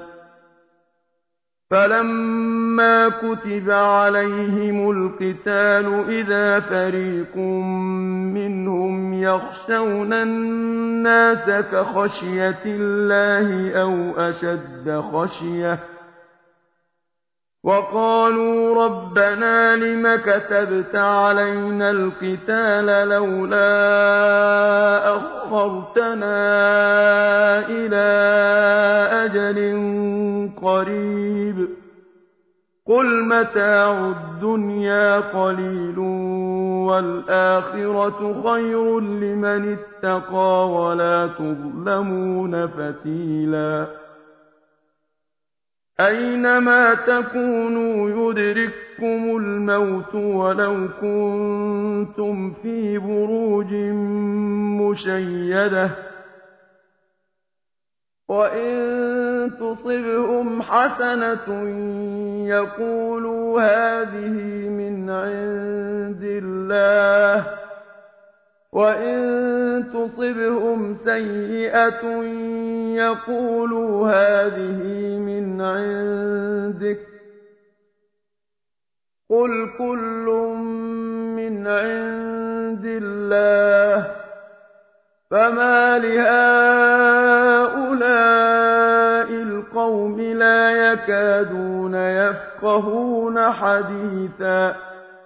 فَلَمَّا كُتِبَ عَلَيْهِمُ الْقِتَالُ إِذَا فَرِيقٌ مِّنْهُمْ يَخْشَوْنَ النَّاسَ كَخَشْيَةِ اللَّهِ أَوْ أَشَدَّ خَشْيَةً وَقَالُوا رَبَّنَا لِمَ كَتَبْتَ عَلَيْنَا الْقِتَالَ لَوْلَا أَخَّرْتَنَا إِلَىٰ أَجَلٍ قَرِيبٍ قُلْ مَتَاعُ الدُّنْيَا قَلِيلٌ وَالْآخِرَةُ خَيْرٌ لِّمَنِ اتَّقَىٰ وَلَا تُظْلَمُونَ فَتِيلًا أَيْنَمَا تَكُونُوا يُدْرِككُّمُ الْمَوْتُ وَلَوْ كُنتُمْ فِي بُرُوجٍ مُّشَيَّدَةٍ وَإِن تُصِبْهُمْ حَسَنَةٌ يَقُولُوا هَٰذِهِ مِنْ عِندِ اللَّهِ وَإِن تُصِبْهُمْ سَيِّئَةٌ يَقُولُوا هَٰذِهِ مِنْ عِندِكَ ۚ قُلْ كُلٌّ مِّنْ عِندِ اللَّهِ فَمَالِ هَٰؤُلَاءِ الْقَوْمِ لَا يَكَادُونَ يَفْقَهُونَ حَدِيثًا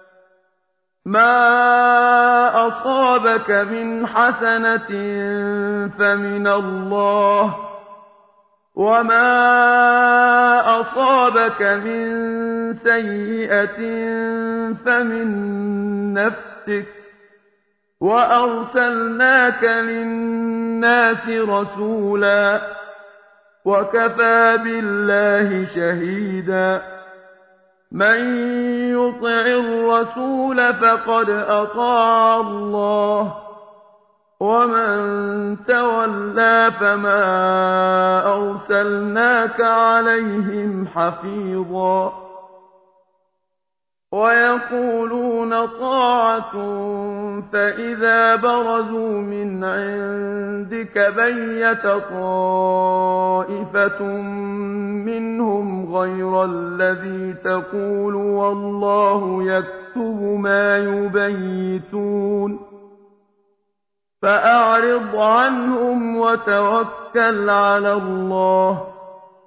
مَا أَصَابَكَ مِنْ حَسَنَةٍ فَمِنَ اللَّهِ وَمَا أَصَابَكَ مِن سَيِّئَةٍ فَمِن نَّفْسِكَ ۚ وَأَرْسَلْنَاكَ لِلنَّاسِ رَسُولًا ۚ وَكَفَىٰ بِاللَّهِ شَهِيدًا مَّن يُطِعِ الرَّسُولَ فَقَدْ أَطَاعَ اللَّهَ ۖ وَمَن تَوَلَّىٰ فَمَا أَرْسَلْنَاكَ عَلَيْهِمْ حَفِيظًا وَيَقُولُونَ طَاعَةٌ فَإِذَا بَرَزُوا مِنْ عِندِكَ بَيَّتَ طَائِفَةٌ مِّنْهُمْ غَيْرَ الَّذِي تَقُولُ وَاللَّهُ يَكْتُبُ مَا يُبَيِّتُونَ فَأَعْرِضْ عَنْهُمْ وَتَوَكَّلْ عَلَى اللَّهِ ۚ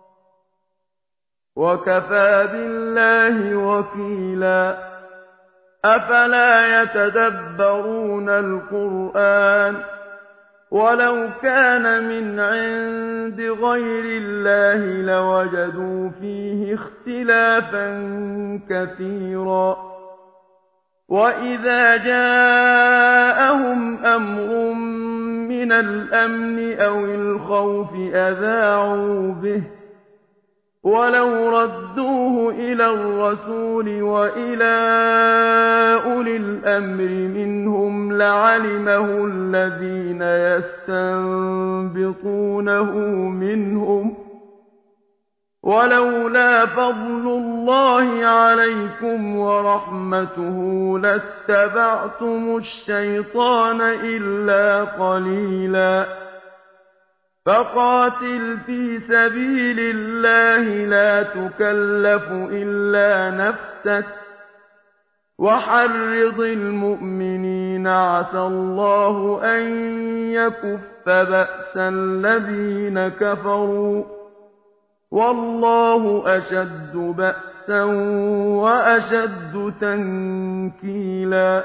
وَكَفَىٰ بِاللَّهِ وَكِيلًا أَفَلَا يَتَدَبَّرُونَ الْقُرْآنَ ۚ وَلَوْ كَانَ مِنْ عِندِ غَيْرِ اللَّهِ لَوَجَدُوا فِيهِ اخْتِلَافًا كَثِيرًا وَإِذَا جَاءَهُمْ أَمْرٌ مِّنَ الْأَمْنِ أَوِ الْخَوْفِ أَذَاعُوا بِهِ ۖ وَلَوْ رَدُّوهُ إِلَى الرَّسُولِ وَإِلَىٰ أُولِي الْأَمْرِ مِنْهُمْ لَعَلِمَهُ الَّذِينَ يَسْتَنبِطُونَهُ مِنْهُمْ ۗ وَلَوْلَا فَضْلُ اللَّهِ عَلَيْكُمْ وَرَحْمَتُهُ لَاتَّبَعْتُمُ الشَّيْطَانَ إِلَّا قَلِيلًا فَقَاتِلْ فِي سَبِيلِ اللَّهِ لَا تُكَلَّفُ إِلَّا نَفْسَكَ ۚ وَحَرِّضِ الْمُؤْمِنِينَ ۖ عَسَى اللَّهُ أَن يَكُفَّ بَأْسَ الَّذِينَ كَفَرُوا ۚ وَاللَّهُ أَشَدُّ بَأْسًا وَأَشَدُّ تَنكِيلًا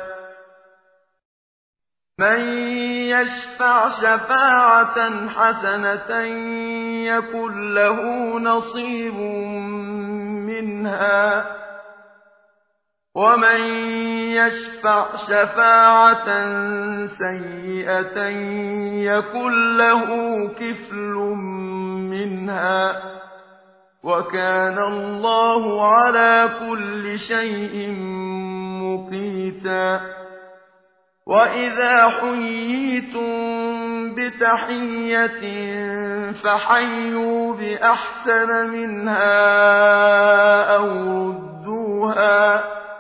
مَّن يَشْفَعْ شَفَاعَةً حَسَنَةً يَكُن لَّهُ نَصِيبٌ مِّنْهَا ۖ وَمَن يَشْفَعْ شَفَاعَةً سَيِّئَةً يَكُن لَّهُ كِفْلٌ مِّنْهَا ۗ وَكَانَ اللَّهُ عَلَىٰ كُلِّ شَيْءٍ مُّقِيتًا وَإِذَا حُيِّيتُم بِتَحِيَّةٍ فَحَيُّوا بِأَحْسَنَ مِنْهَا أَوْ رُدُّوهَا فخذوها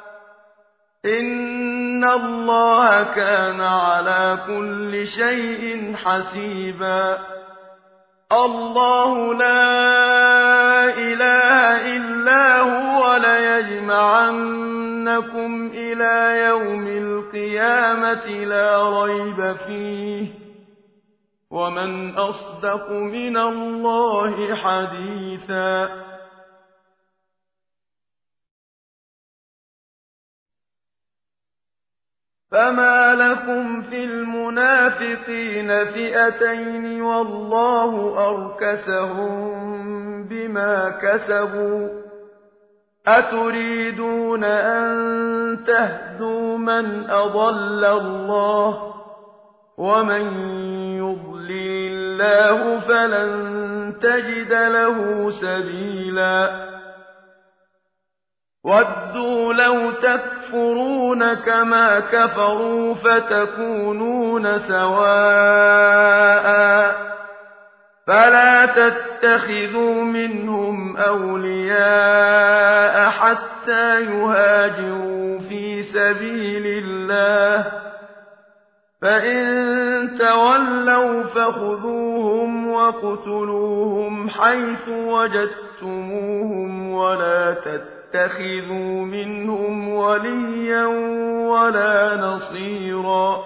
إن الله كان على كل شيء حسيبا الله لا إله إلا هو ليجمعنكم إلى يوم القيامة لا ريب فيه ومن أصدق من الله حديثا فما لكم في المنافقين فئتين والله أركسهم بما كسبوا أتريدون أن تهدوا من أضل الله ومن يضلل الله فلن تجد له سبيلا ودوا لو تكفرون كما كفروا فتكونون سواء فلا تتخذوا منهم أولياء حتى يهاجروا في سبيل الله فإن تولوا فخذوهم وقتلوهم حيث وجدتموهم ولا تتخذوا اتخذوا منهم وليا ولا نصيرا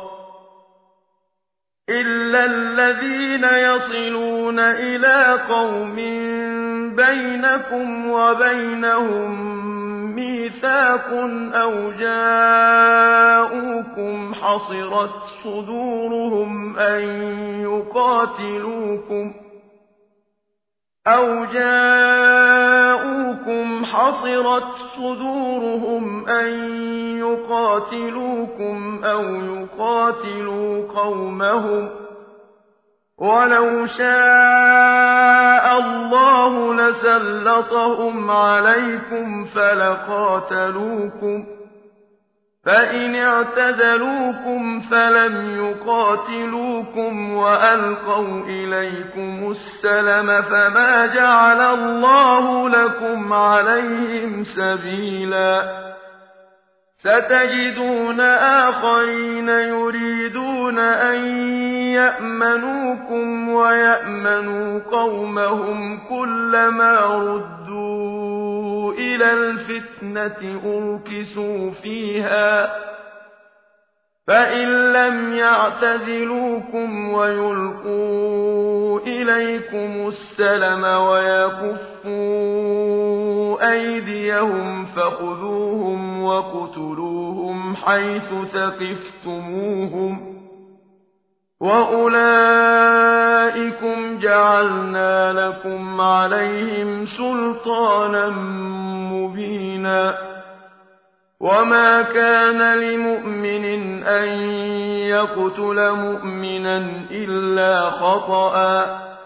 إلا الذين يصلون إلى قوم بينكم وبينهم ميثاق أو جاءوكم حصرت صدورهم أن يقاتلوكم أو جاءوكم حصرت صدورهم أن يقاتلوكم أو يقاتلوا قومهم ولو شاء الله لسلطهم عليكم فلقاتلوكم فإن اعتزلوكم فلم يقاتلوكم وألقوا إليكم السلم فما جعل الله لكم عليهم سبيلا ستجدون آخرين يريدون أن يأمنوكم ويأمنوا قومهم كلما ردوا إلى الفتنة أركسوا فيها فإن لم يعتزلوكم ويلقوا إليكم السلم ويكفوا أيديهم فخذوهم وقتلوهم حيث ثقفتموهم وأولئكم جعلنا لكم عليهم سلطانا مبينا وما كان لمؤمن أن يقتل مؤمنا إلا خطأ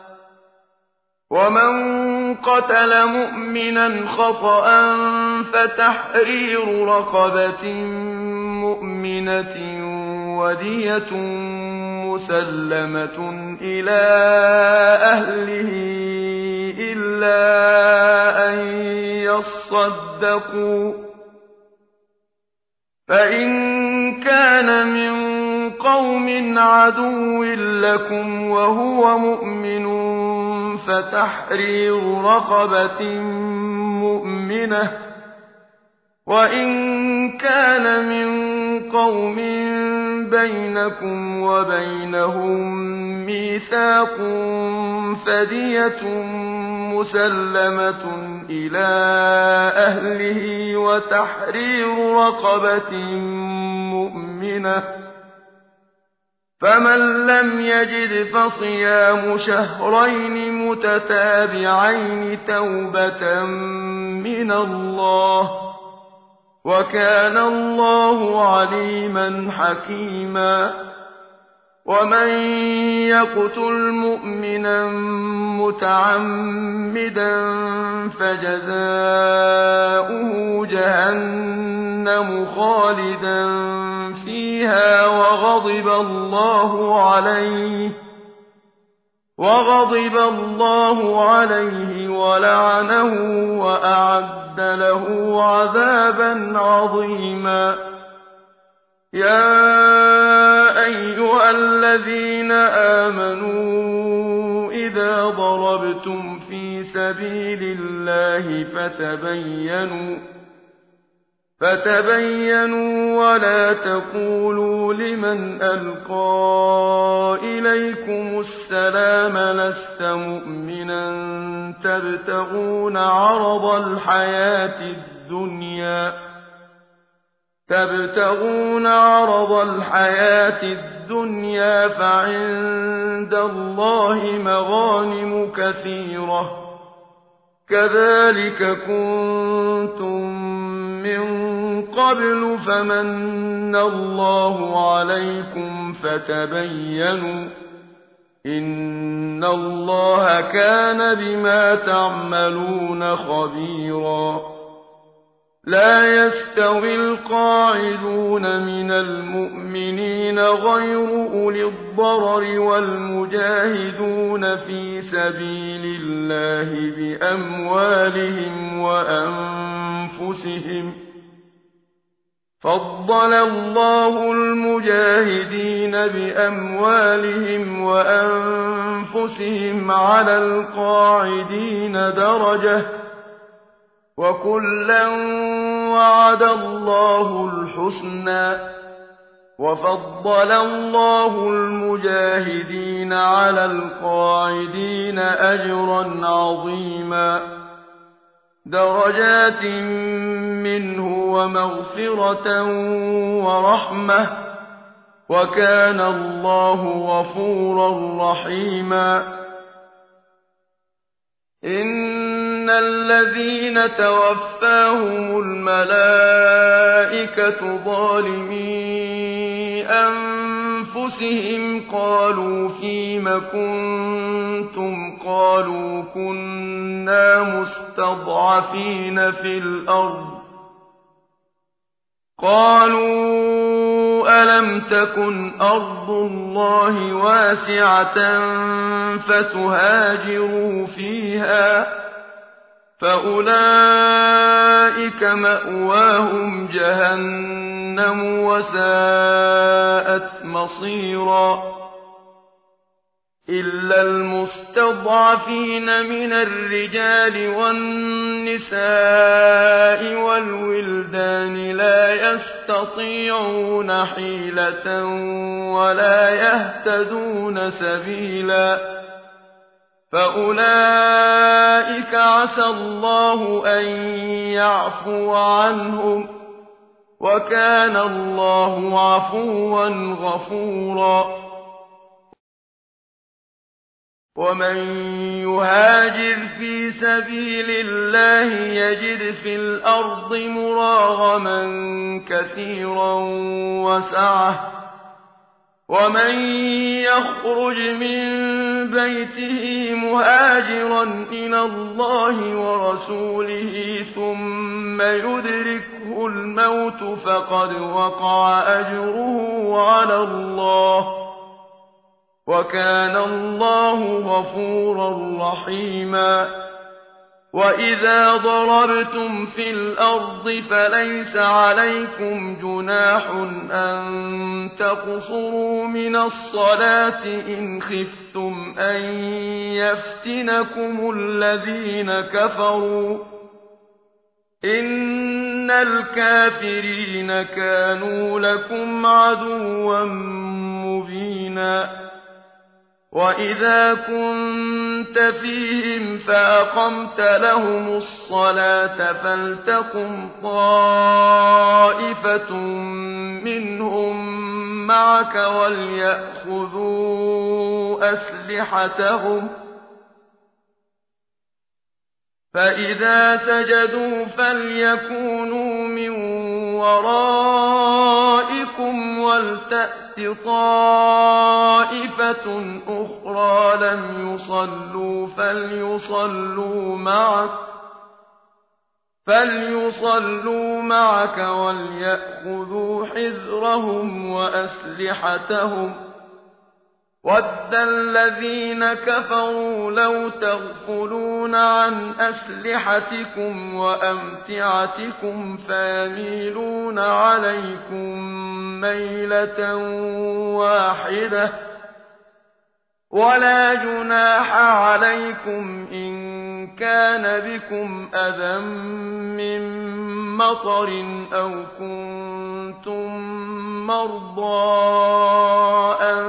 ومن قتل مؤمنا خطأ فتحرير رقبة مؤمنة ودية مسلمة إلى أهله إلا أن يصدقوا فإن كان من قوم عدو لكم وهو مؤمن فتحرير رقبة مؤمنة وإن كان من قوم بينكم وبينهم ميثاق فدية مسلمة إلى أهله وتحرير رقبة مؤمنة فمن لم يجد فصيام شهرين متتابعين توبة من الله وكان الله عليما حكيما ومن يقتل مؤمنا متعمدا فجزاؤه جهنم خالدا فيها وغضب الله عليه وغضب الله عليه ولعنه وأعد له عذابا عظيما. يا أيها الذين آمنوا إذا ضربتم في سبيل الله فتبينوا فتبينوا ولا تقولوا لمن ألقى إليكم السلام لست مؤمنا تبتغون عرض الحياة الدنيا تبتغون عرض الحياة الدنيا فعند الله مغانم كثيرة كذلك كنتم من قبل فمن الله عليكم فتبينوا إن الله كان بما تعملون خبيرا. لا يستوي القاعدون من المؤمنين غير أولي الضرر والمجاهدون في سبيل الله بأموالهم وأنفسهم فضل الله المجاهدين بأموالهم وأنفسهم على القاعدين درجة وكلا وعد الله الحسنى وفضل الله المجاهدين على القاعدين أجرا عظيما درجات منه ومغفرة ورحمة وكان الله غفورا رحيما. إن الذين توفاهم الملائكة ظالمي أنفسهم قالوا فيم كنتم قالوا كنا مستضعفين في الأرض قالوا ألم تكن أرض الله واسعة فتهاجروا فيها فأولئك مأواهم جهنم وساءت مصيرا. إلا المستضعفين من الرجال والنساء والولدان لا يستطيعون حيلة ولا يهتدون سبيلا فأولئك عسى الله أن يعفو عنهم وكان الله عفوا غفورا. ومن يهاجر في سبيل الله يجد في الأرض مراغما كثيرا وسعة ومن يخرج من بيته مهاجرا إلى الله ورسوله ثم يدركه الموت فقد وقع أجره على الله وكان الله غفورا رحيما. وإذا ضربتم في الأرض فليس عليكم جناح أن تقصروا من الصلاة إن خفتم أن يفتنكم الذين كفروا إن الكافرين كانوا لكم عدوا مبينا. وإذا كنت فيهم فأقمت لهم الصلاة فلتقم طائفة منهم معك وليأخذوا أسلحتهم فإذا سجدوا فليكونوا من ورائكم ولتأت طائفة أخرى لم يصلوا فليصلوا معك فليصلوا معك وليأخذوا حذرهم وأسلحتهم وَدَّ الَّذِينَ كَفَرُوا لَوْ تَغْفُلُونَ عَنْ أَسْلِحَتِكُمْ وَأَمْتِعَتِكُمْ فَيَمِيلُونَ عَلَيْكُم مَّيْلَةً وَاحِدَةً وَلَا جُنَاحَ عَلَيْكُمْ إِن كَانَ بِكُمْ أَذًى مِّن مَّطَرٍ أَوْ كُنتُم مَّرْضَىٰ أَن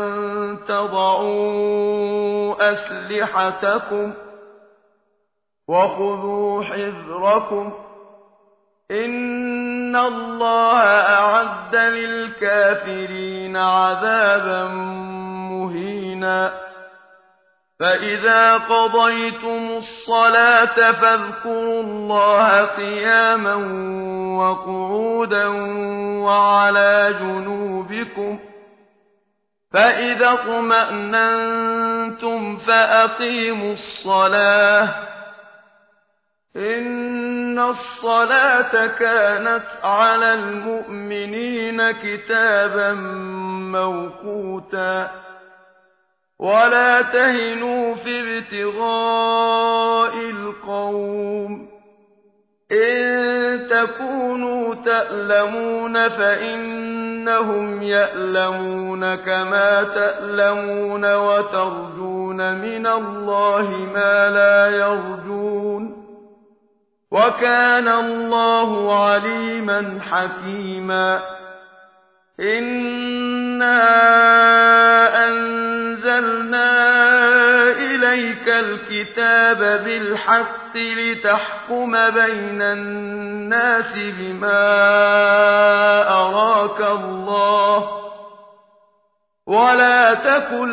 تَضَعُوا أَسْلِحَتَكُمْ ۖ وَخُذُوا حِذْرَكُمْ ۗ إِنَّ اللَّهَ أَعَدَّ لِلْكَافِرِينَ عَذَابًا مُّهِينًا فَإِذَا قَضَيْتُمُ الصَّلَاةَ فاذكروا اللَّهَ قِيَامًا وَقُعُودًا وَعَلَىٰ جُنُوبِكُمْ ۚ فَإِذَا اطْمَأْنَنتُمْ فَأَقِيمُوا الصَّلَاةَ ۚ إِنَّ الصَّلَاةَ كَانَتْ عَلَى الْمُؤْمِنِينَ كِتَابًا مَّوْقُوتًا وَلَا تَهِنُوا فِي ابْتِغَاءِ الْقَوْمِ ۖ إِن تَكُونُوا تَأْلَمُونَ فَإِنَّهُمْ يَأْلَمُونَ كَمَا تَأْلَمُونَ وَتَرْجُونَ مِنَ اللَّهِ مَا لَا يَرْجُونَ وَكَانَ اللَّهُ عَلِيمًا حَكِيمًا إِنَّا أَنزَلْنَا إِلَيْكَ الْكِتَابَ بِالْحَقِّ لِتَحْكُمَ بَيْنَ النَّاسِ بِمَا أَرَاكَ اللَّهُ ۚ وَلَا تَكُن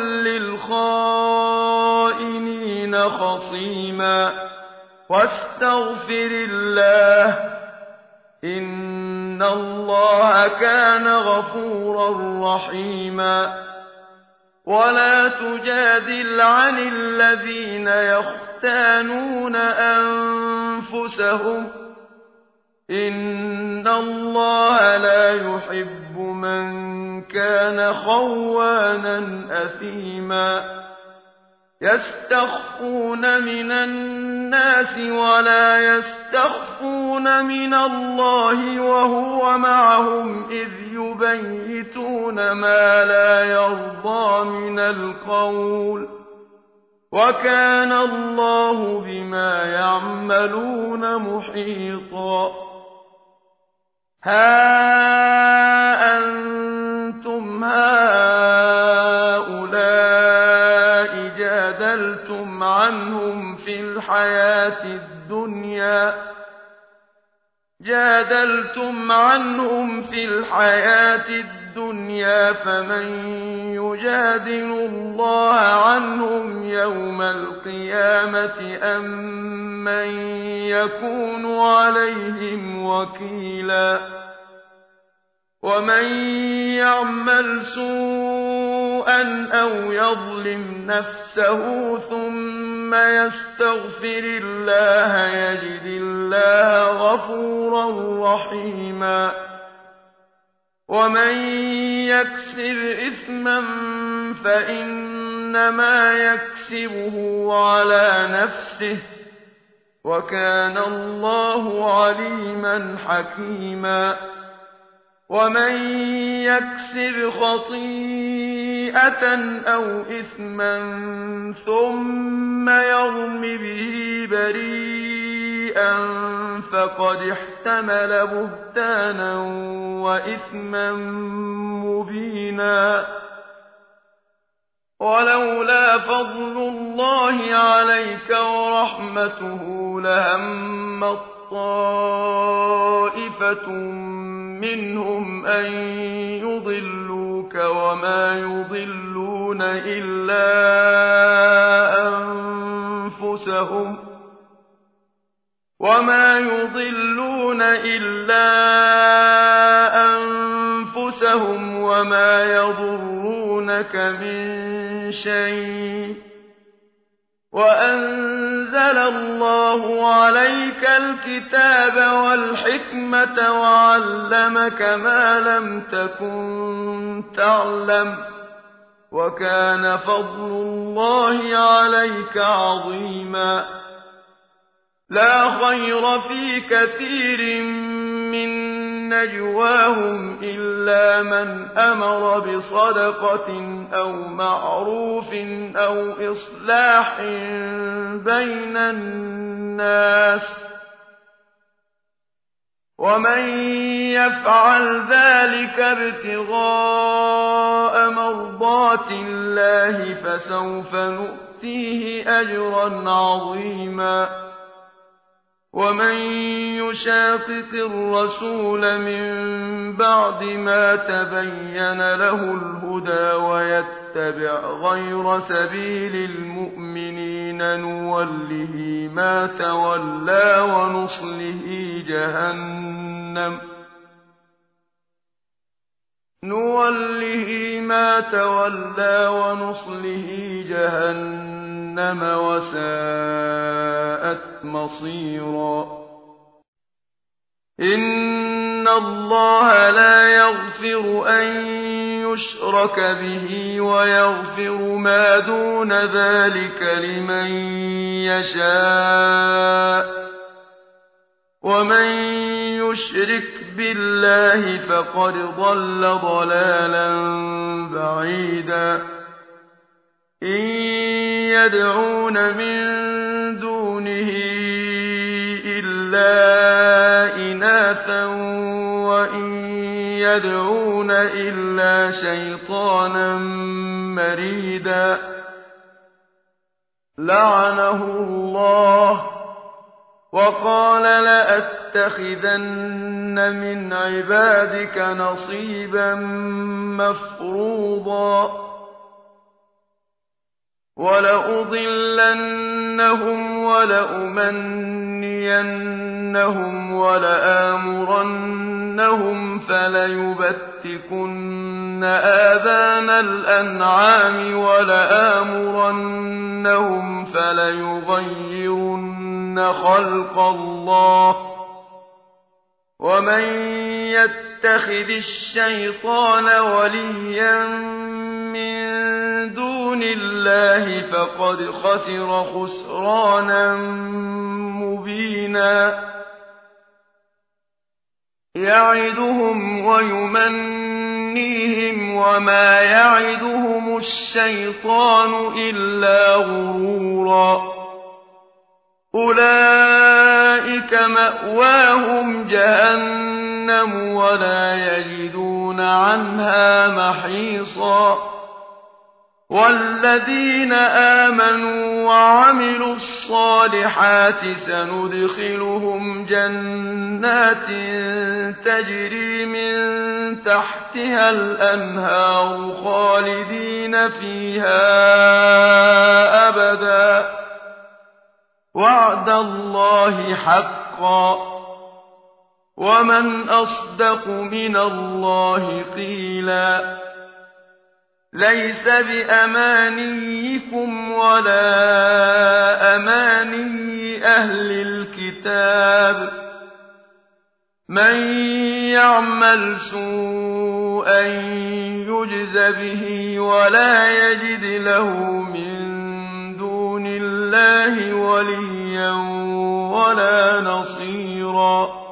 لِّلْخَائِنِينَ خَصِيمًا وَاسْتَغْفِرِ اللَّهَ ۖ إِنَّ اللَّهَ كَانَ غَفُورًا رَّحِيمًا وَلَا تُجَادِلْ عَنِ الَّذِينَ يَخْتَانُونَ أَنفُسَهُمْ ۚ إِنَّ اللَّهَ لَا يُحِبُّ مَن كَانَ خَوَّانًا أَثِيمًا يَسْتَخْفُونَ مِنَ النَّاسِ وَلَا يَسْتَخْفُونَ مِنَ اللَّهِ وَهُوَ مَعَهُمْ إِذْ يُبَيِّتُونَ مَا لَا يَرْضَىٰ مِنَ الْقَوْلِ ۚ وَكَانَ اللَّهُ بِمَا يَعْمَلُونَ مُحِيطًا هَا أَنتُمْ هَٰؤُلَاءِ جَادَلْتُمْ عَنْهُمْ فِي الْحَيَاةِ الدُّنْيَا جَادَلْتُمْ عَنْهُمْ فِي الْحَيَاةِ الدُّنْيَا فَمَن يُجَادِلُ اللَّهَ عَنْهُمْ يَوْمَ الْقِيَامَةِ أَم مَّن يَكُونُ عَلَيْهِمْ وَكِيلًا وَمَن يَعْمَلْ سُوءًا أَوْ يَظْلِمْ نَفْسَهُ ثُمَّ يَسْتَغْفِرِ اللَّهَ يَجِدِ اللَّهَ غَفُورًا رَّحِيمًا وَمَن يَكْسِبْ إِثْمًا فَإِنَّمَا يَكْسِبُهُ عَلَىٰ نَفْسِهِ ۚ وَكَانَ اللَّهُ عَلِيمًا حَكِيمًا وَمَن يَكْسِبْ خَطِيئَةً أَوْ إِثْمًا ثُمَّ يَرْمِ بِهِ بَرِيئًا فَقَدِ احْتَمَلَ بُهْتَانًا وَإِثْمًا مُّبِينًا وَلَوْلَا فَضْلُ اللَّهِ عَلَيْكَ وَرَحْمَتُهُ لَهَمَّت طَّائِفَةٌ مِّنْهُمْ أَن يُضِلُّوكَ وَمَا يُضِلُّونَ إِلَّا أَنفُسَهُمْ وَمَا يُضِلُّونَ إِلَّا أَنفُسَهُمْ وَمَا يَضُرُّونَكَ مِن شَيْءٍ ۚ وَأَنزَلَ اللَّهُ عَلَيْكَ الْكِتَابَ وَالْحِكْمَةَ وَعَلَّمَكَ مَا لَمْ تَكُن تَعْلَمُ وكان فضل الله عليك عظيما لا خير في كثير من نجواهم إلا من أمر بصدقة أو معروف أو إصلاح بين الناس ومن يفعل ذلك ابتغاء مرضات الله فسوف نؤتيه أجرا عظيما ومن يشاقق الرسول من بعد ما تبين له الهدى ويتبع غير سبيل المؤمنين نوله ما تولى ونصله جهنم نوله ما تولى ونصله جهنم وساءت مصيرا إن الله لا يغفر أن يشرك به ويغفر ما دون ذلك لمن يشاء ومن يشرك بالله فقد ضل ضلالا بعيدا إن يدعون من دونه إلا إناثا وإن يدعون إلا شيطانا مريدا لعنه الله وقال لأتخذن من عبادك نصيبا مفروضا ولأضلنهم ولأمنينهم ولآمرنهم فليبتكن آذان الأنعام ولآمرنهم فليغيرن خلق الله ومن يتخذ الشيطان وليا من دون الله فقد خسر خسرانا مبينا يعدهم ويمنيهم وما يعدهم الشيطان إلا غرورا أولئك مأواهم جهنم ولا يجدون عنها محيصا والذين آمنوا وعملوا الصالحات سندخلهم جنات تجري من تحتها الأنهار خالدين فيها أبدا وعد الله حقا ومن أصدق من الله قيلا ليس بأمانيكم ولا أماني أهل الكتاب من يعمل سوءا يجز به ولا يجد له من دون الله وليا ولا نصيرا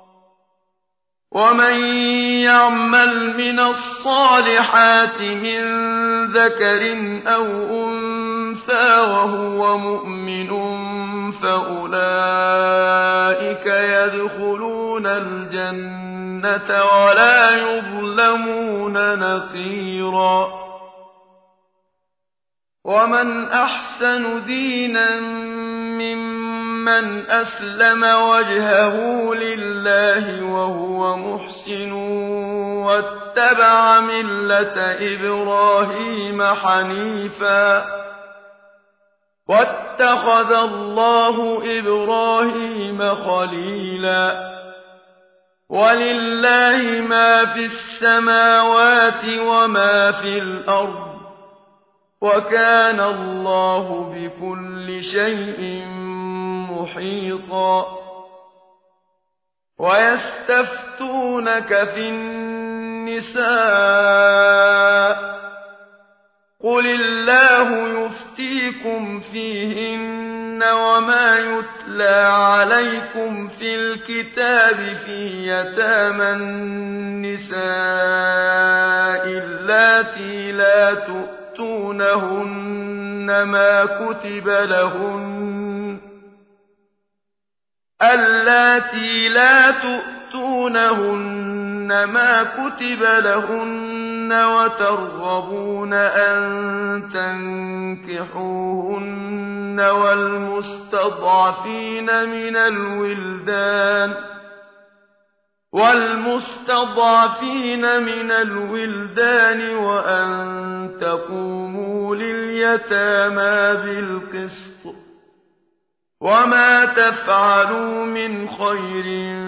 ومن يعمل من الصالحات من ذكر أو أنثى وهو مؤمن فأولئك يدخلون الجنة ولا يظلمون نقيرا ومن أحسن دينا ممن أسلم وجهه لله وهو محسن واتبع ملة إبراهيم حنيفا واتخذ الله إبراهيم خليلا ولله ما في السماوات وما في الأرض وكان الله بكل شيء محيطا ويستفتونك في النساء قل الله يفتيكم فيهن وما يتلى عليكم في الكتاب في يتامى النساء اللاتي لا تؤتونهن ما كتب لهن اللاتي لا تؤتونهن ما كتب لهن وترغبون أن تنكحوهن والمستضعفين من الولدان والمستضعفين من الولدان وأن تقوموا لليتامى بالقسط وما تفعلوا من خير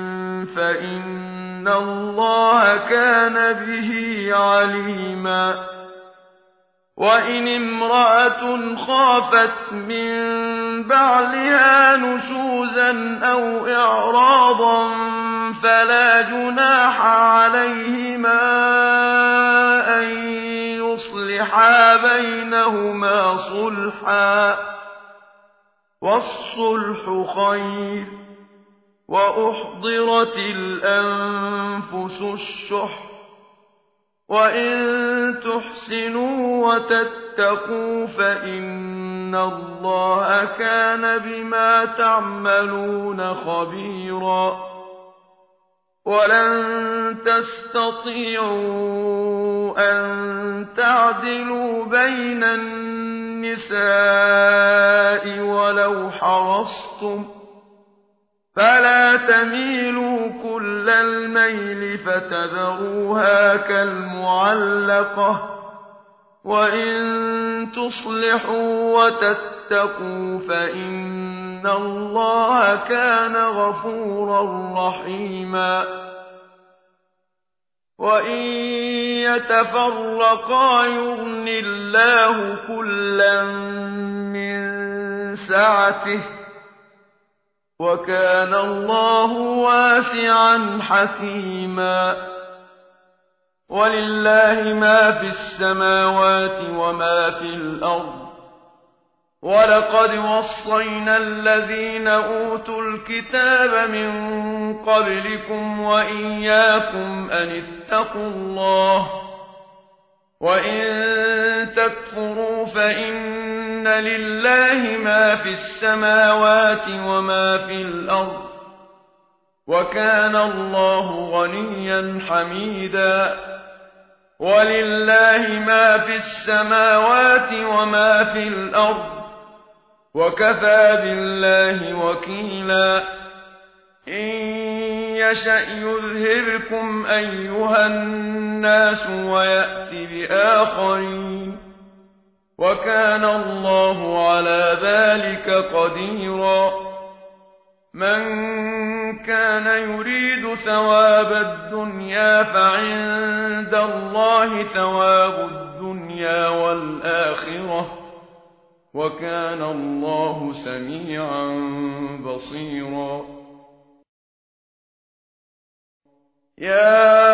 فإن الله كان به عليما وإن امرأة خافت من بعلها نشوزا أو إعراضا فلا جناح عليهما أن يصلحا بينهما صلحا والصلح خير وأحضرت الأنفس الشح وإن تحسنوا وتتقوا فإن الله كان بما تعملون خبيرا ولن تستطيعوا أن تعدلوا بين النساء ولو حرصتم فلا تميلوا كل الميل فتذروها كالمعلقة وإن تصلحوا وتتقوا فإن الله كان غفورا رحيما وإن يتفرقا يغن الله كلا من سعته وكان الله واسعا حكيما ولله ما في السماوات وما في الأرض ولقد وصينا الذين أوتوا الكتاب من قبلكم وإياكم أن اتقوا الله وإن تكفروا فإن لله ما في السماوات وما في الأرض وكان الله غنيا حميدا ولله ما في السماوات وما في الأرض وكفى بالله وكيلا إن يشأ يذهبكم أيها الناس ويأت بآخرين وكان الله على ذلك قديرا من كان يريد ثواب الدنيا فعند الله ثواب الدنيا والآخرة وكان الله سميعا بصيرا يا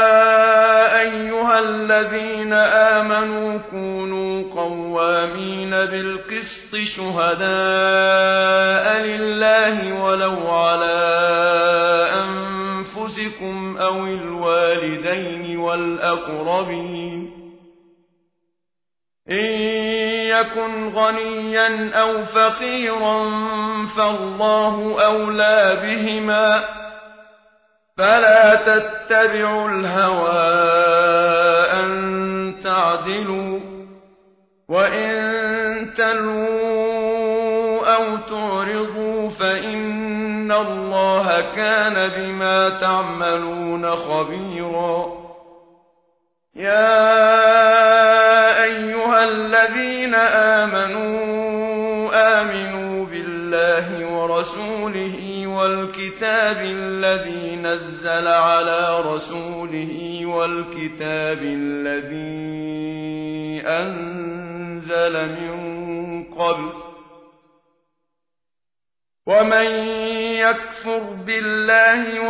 أيها الذين آمنوا كونوا قوامين بالقسط شهداء لله ولو على أنفسكم أو الوالدين والأقربين إن يكن غنيا أو فقيرا فالله أولى بهما فلا تتبعوا الهوى أن تعدلوا وإن تلووا أو تعرضوا فإن الله كان بما تعملون خبيرا يا أيها الذين آمنوا آمنوا بالله ورسوله والكتاب الذي نزل على رسوله والكتاب الذي أنزل من قبل ومن يكفر بالله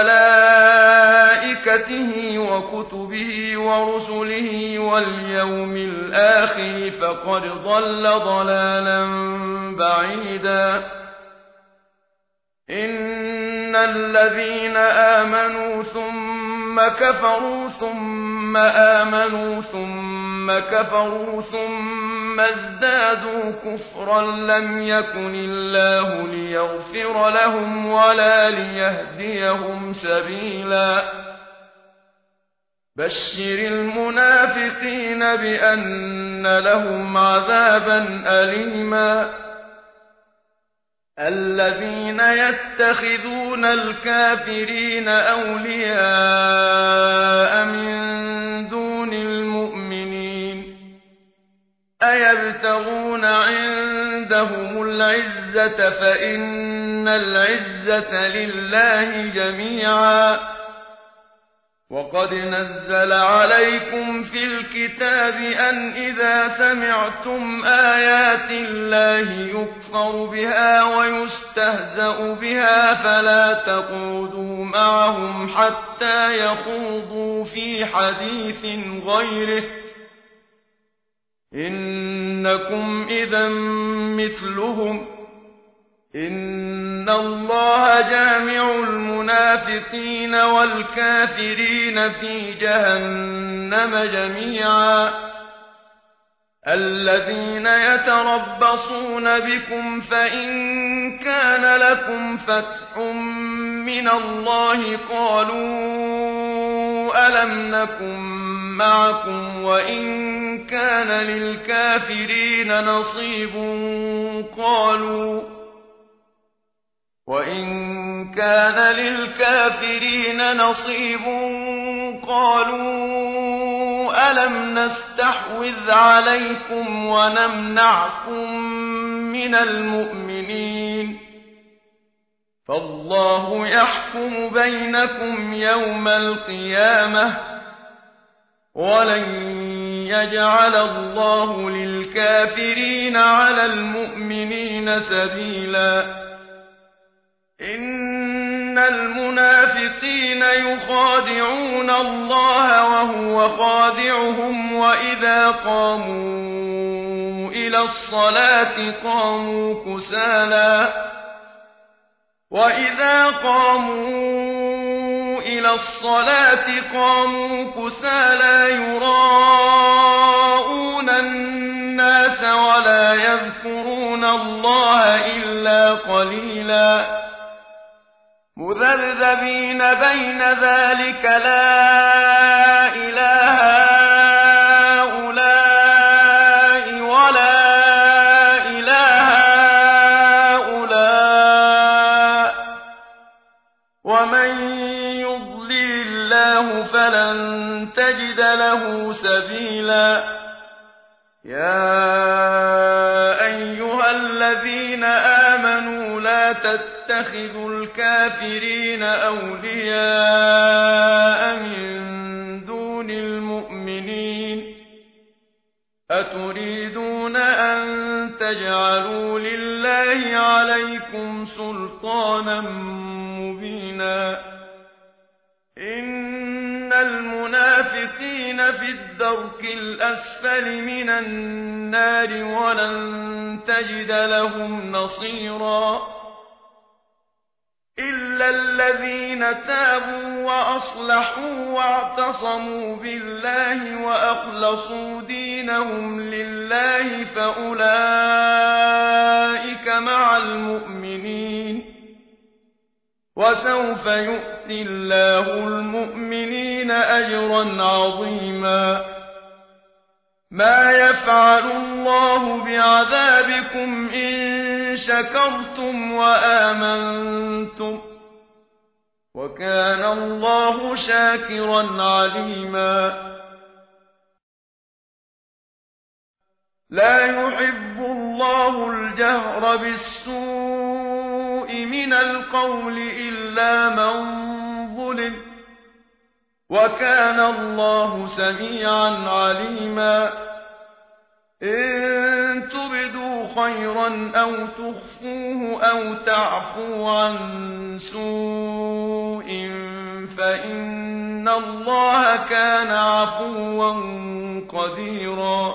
وملائكته وكتبه ورسله واليوم الآخر فقد ضل ضلالا بعيدا إن الذين آمنوا ثم كفروا ثم آمنوا ثم كفروا ثم ازدادوا كفرا لم يكن الله ليغفر لهم ولا ليهديهم سبيلا بشر المنافقين بأن لهم عذابا أليما الذين يتخذون الكافرين أولياء من دون المؤمنين أيبتغون عندهم العزة فإن العزة لله جميعا وقد نزل عليكم في الكتاب أن إذا سمعتم آيات الله يكفر بها ويستهزأ بها فلا تقعدوا معهم حتى يخوضوا في حديث غيره إنكم إذا مثلهم إن الله جامع المنافقين والكافرين في جهنم جميعا الذين يتربصون بكم فإن كان لكم فتح من الله قالوا ألم نكن معكم وإن كان للكافرين نصيب قالوا وإن كان للكافرين نصيب قالوا ألم نستحوذ عليكم ونمنعكم من المؤمنين فالله يحكم بينكم يوم القيامة ولن يجعل الله للكافرين على المؤمنين سبيلا إن المنافقين يخادعون الله وهو خادعهم وإذا قاموا إلى الصلاة قاموا كسالى وإذا قاموا إلى الصلاة قاموا كسالى يراءون الناس ولا يذكرون الله إلا قليلا مذبذبين بين ذلك لا إله هؤلاء ولا إله هؤلاء ومن يضلل الله فلن تجد له سبيلا يا أيها الذين آمنوا لا تتخذوا الكافرين أولياء من دون المؤمنين أتريدون أن تجعلوا لله عليكم سلطانا مبينا إن المنافقين في الدرك الأسفل من النار ولن تجد لهم نصيرا إلا الذين تابوا وأصلحوا واعتصموا بالله وأخلصوا دينهم لله فأولئك مع المؤمنين وسوف يؤتي الله المؤمنين أجرا عظيما ما يفعل الله بعذابكم إن شكرتم وآمنتم وكان الله شاكرا عليما لا يحب الله الجهر بالسوء من القول إلا من ظلم وكان الله سميعا عليما إن تبدوا خيرا أو تخفوه أو تعفو عن سوء فإن الله كان عفوا قديرا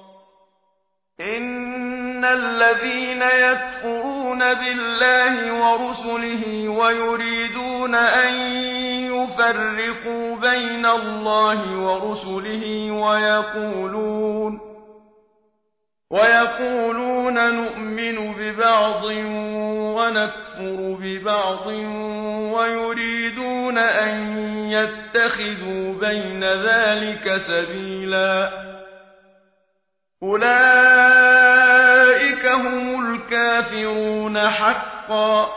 إن الذين يكفرون بالله ورسله ويريدون أن يفرقوا بين الله ورسله ويقولون ويقولون نؤمن ببعض ونكفر ببعض ويريدون أن يتخذوا بين ذلك سبيلا أولئك هم الكافرون حقا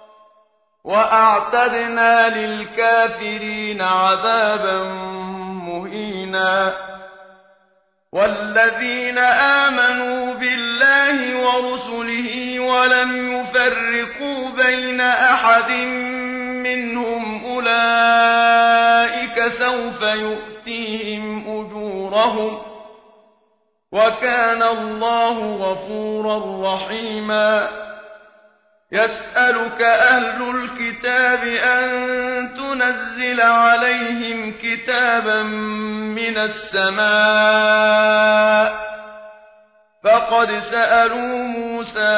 وأعتدنا للكافرين عذابا مهينا والذين آمنوا بالله ورسله ولم يفرقوا بين أحد منهم أولئك سوف يؤتيهم أجورهم وكان الله غفورا رحيما يسألك أهل الكتاب أن تنزل عليهم كتابا من السماء فقد سألوا موسى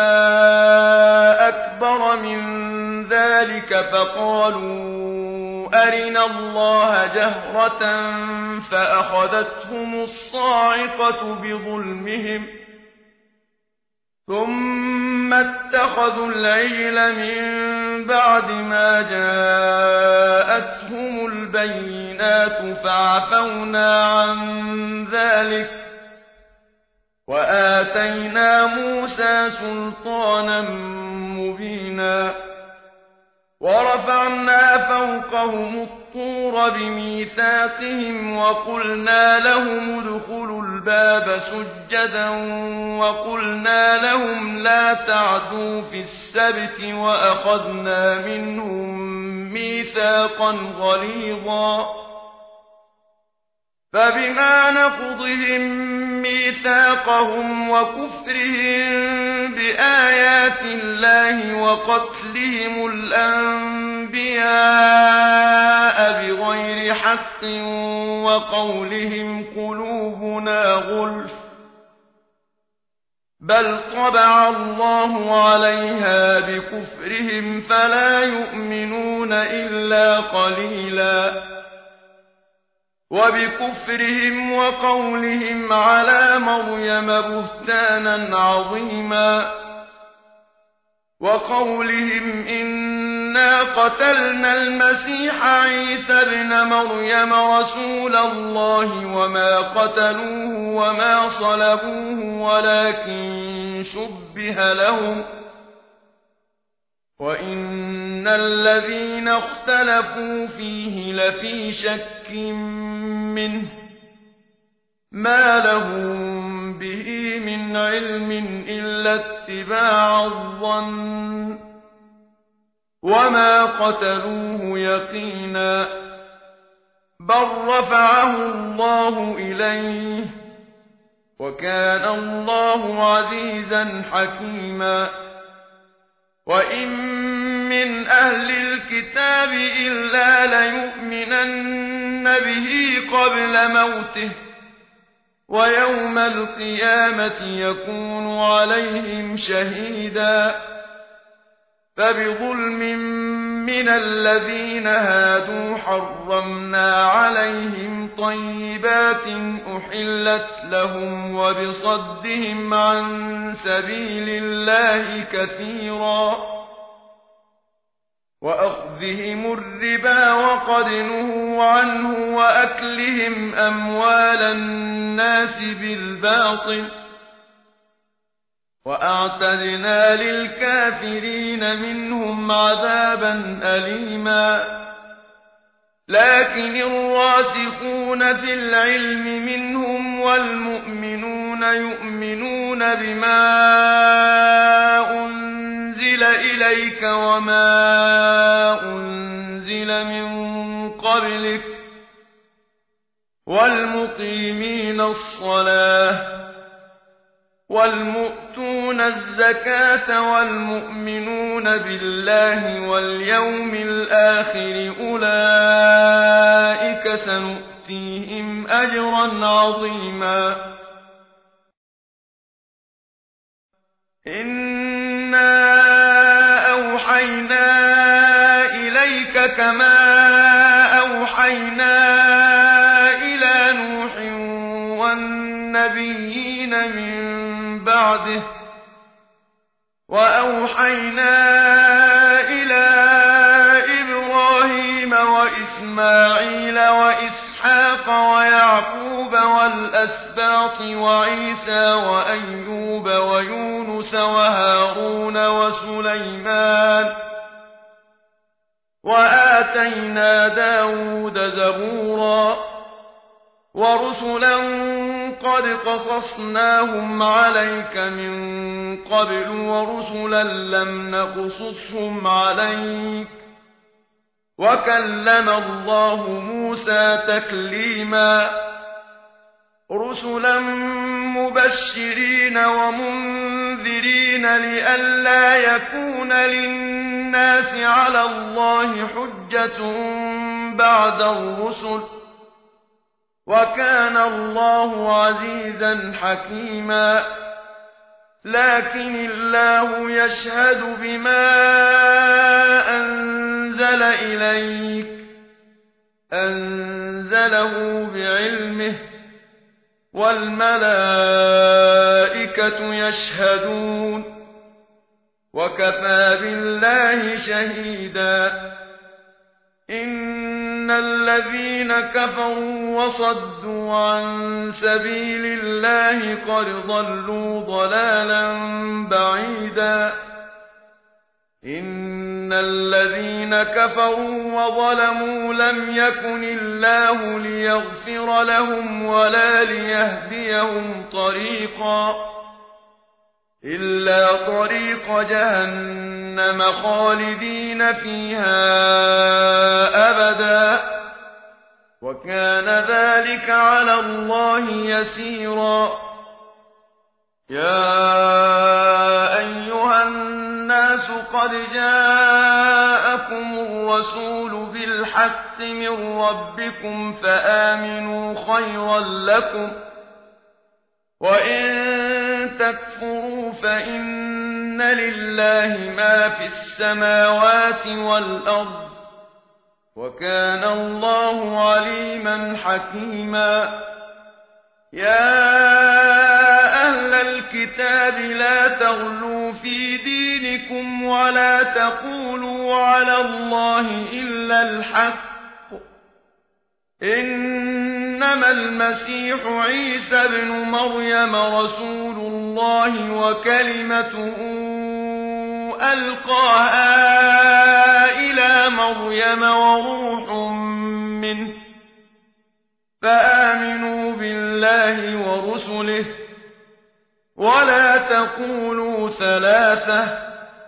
أكبر من ذلك فقالوا أرنا الله جهرة فأخذتهم الصاعقة بظلمهم ثم اتخذوا العجل من بعد ما جاءتهم البينات فعفونا عن ذلك وآتينا موسى سلطانا مبينا ورفعنا فوقهم الطور بميثاقهم وقلنا لهم ادخلوا الباب سجدا وقلنا لهم لا تعدوا في السبت وأخذنا منهم ميثاقا غليظا فبما نقضهم ميثاقهم وكفرهم بآيات الله وقتلهم الأنبياء بغير حق وقولهم قلوبنا غلف بل طبع الله عليها بكفرهم فلا يؤمنون إلا قليلا وبكفرهم وقولهم على مريم بهتانا عظيما وقولهم إنا قتلنا المسيح عيسى ابن مريم رسول الله وما قتلوه وما صلبوه ولكن شبه لهم وإن الذين اختلفوا فيه لفي شك منه ما لهم به من علم إلا اتباع الظن وما قتلوه يقينا بل رفعه الله إليه وكان الله عزيزا حكيما وإن من أهل الكتاب إلا ليؤمنن به قبل موته ويوم القيامة يكون عليهم شهيدا فبظلم من الذين هادوا حرمنا عليهم طيبات أحلت لهم وبصدهم عن سبيل الله كثيرا وأخذهم الربا وقد نهوا عنه وأكلهم أموال الناس بالباطل وأعتدنا للكافرين منهم عذابا أليما لكن الراسخون في العلم منهم والمؤمنون يؤمنون بما أنزل إليك وما أنزل من قبلك والمقيمين الصلاة والمؤتون الزكاة والمؤمنون بالله واليوم الآخر أولئك سنؤتيهم أجرا عظيما إنا أوحينا إليك كما أوحينا إلى نوح والنبيين من بعده وأوحينا إلى إبراهيم وإسماعيل وإسحاق ويعقوب والأسباط وعيسى وأيوب ويونس وهارون وسليمان وآتينا داود زبورا ورسلا قد قصصناهم عليك من قبل ورسلا لم نقصصهم عليك وكلم الله موسى تكليما رسلا مبشرين ومنذرين لئلا يكون للناس على الله حجة بعد الرسل وكان الله عزيزا حكيما لكن الله يشهد بما أنزل إليك أنزله بعلمه والملائكة يشهدون وكفى بالله شهيدا إن الذين كفروا وصدوا عن سبيل الله قد ضلوا ضلالا بعيدا إن الذين كفروا وظلموا لم يكن الله ليغفر لهم ولا ليهديهم طريقا إلا طريق جهنم خالدين فيها أبدا وكان ذلك على الله يسيرا يا أيها الناس قد جاءكم الرسول بالحق من ربكم فآمنوا خيرا لكم وإن تكفروا فإن لله ما في السماوات والأرض وكان الله عليما حكيما يا أهل الكتاب لا تغلوا في دينكم ولا تقولوا على الله إلا الحق إنما المسيح عيسى ابن مريم رسول الله وكلمته ألقاها إلى مريم وروح منه فآمنوا بالله ورسله ولا تقولوا ثلاثة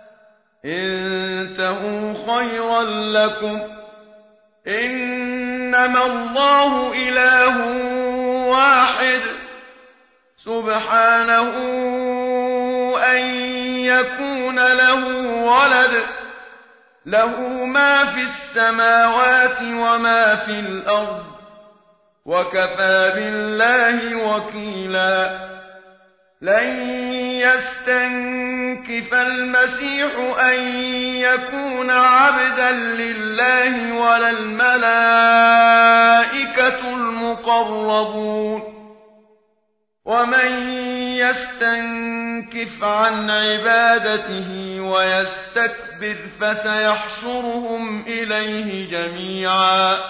انتهوا خيرا لكم إنما الله إله واحد سبحانه أن يكون له ولد له ما في السماوات وما في الأرض وكفى بالله وكيلا لن يستنكف المسيح أن يكون عبدا لله ولا الملائكة المقربون ومن يستنكف عن عبادته ويستكبر فسيحشرهم إليه جميعا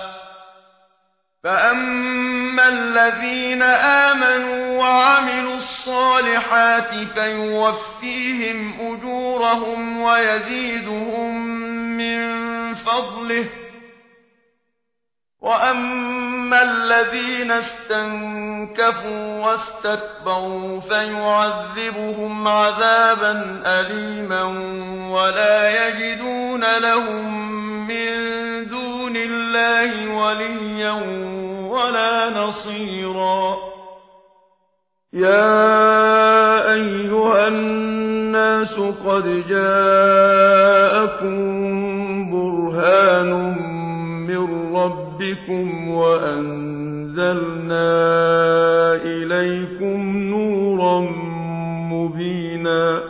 فأما الذين آمنوا وعملوا الصالحات فيوفيهم أجورهم ويزيدهم من فضله وأما الذين استنكفوا واستكبروا فيعذبهم عذابا أليما ولا يجدون لهم من دون الله وليا ولا نصيرا يا أيها الناس قد جاءكم برهان من ربكم وأنزلنا إليكم نورا مبينا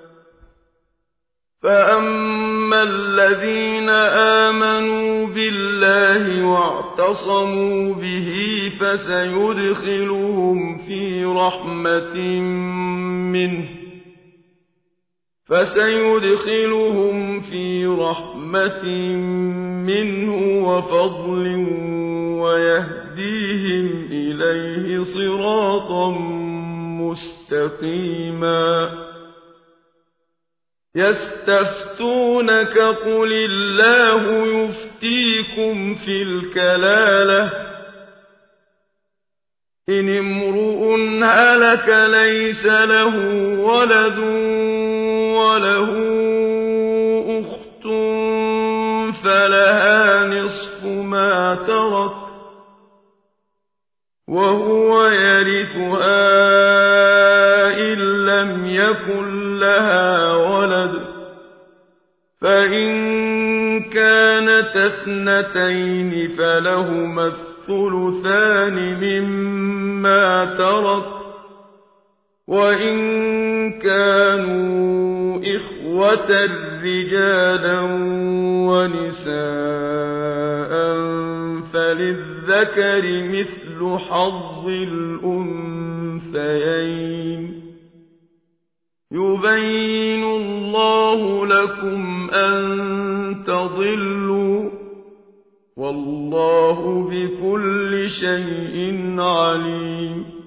فأما الذين آمنوا بالله واعتصموا به فسيدخلهم في رحمة منه فسيدخلهم في رحمة منه وفضل ويهديهم إليه صراطا مستقيما يستفتونك قل الله يفتيكم في الكلالة إن امرؤ هلك ليس له ولد وله أخت فلها نصف ما ترك وهو يرثها إن لم يكن لها ولد فإن كانت اثنتين فلهما الثلثان مما ترك وإن كانوا إخوة رجالا ونساء فللذكر مثل حظ الأنثيين يبين الله لكم أن تضلوا والله بكل شيء عليم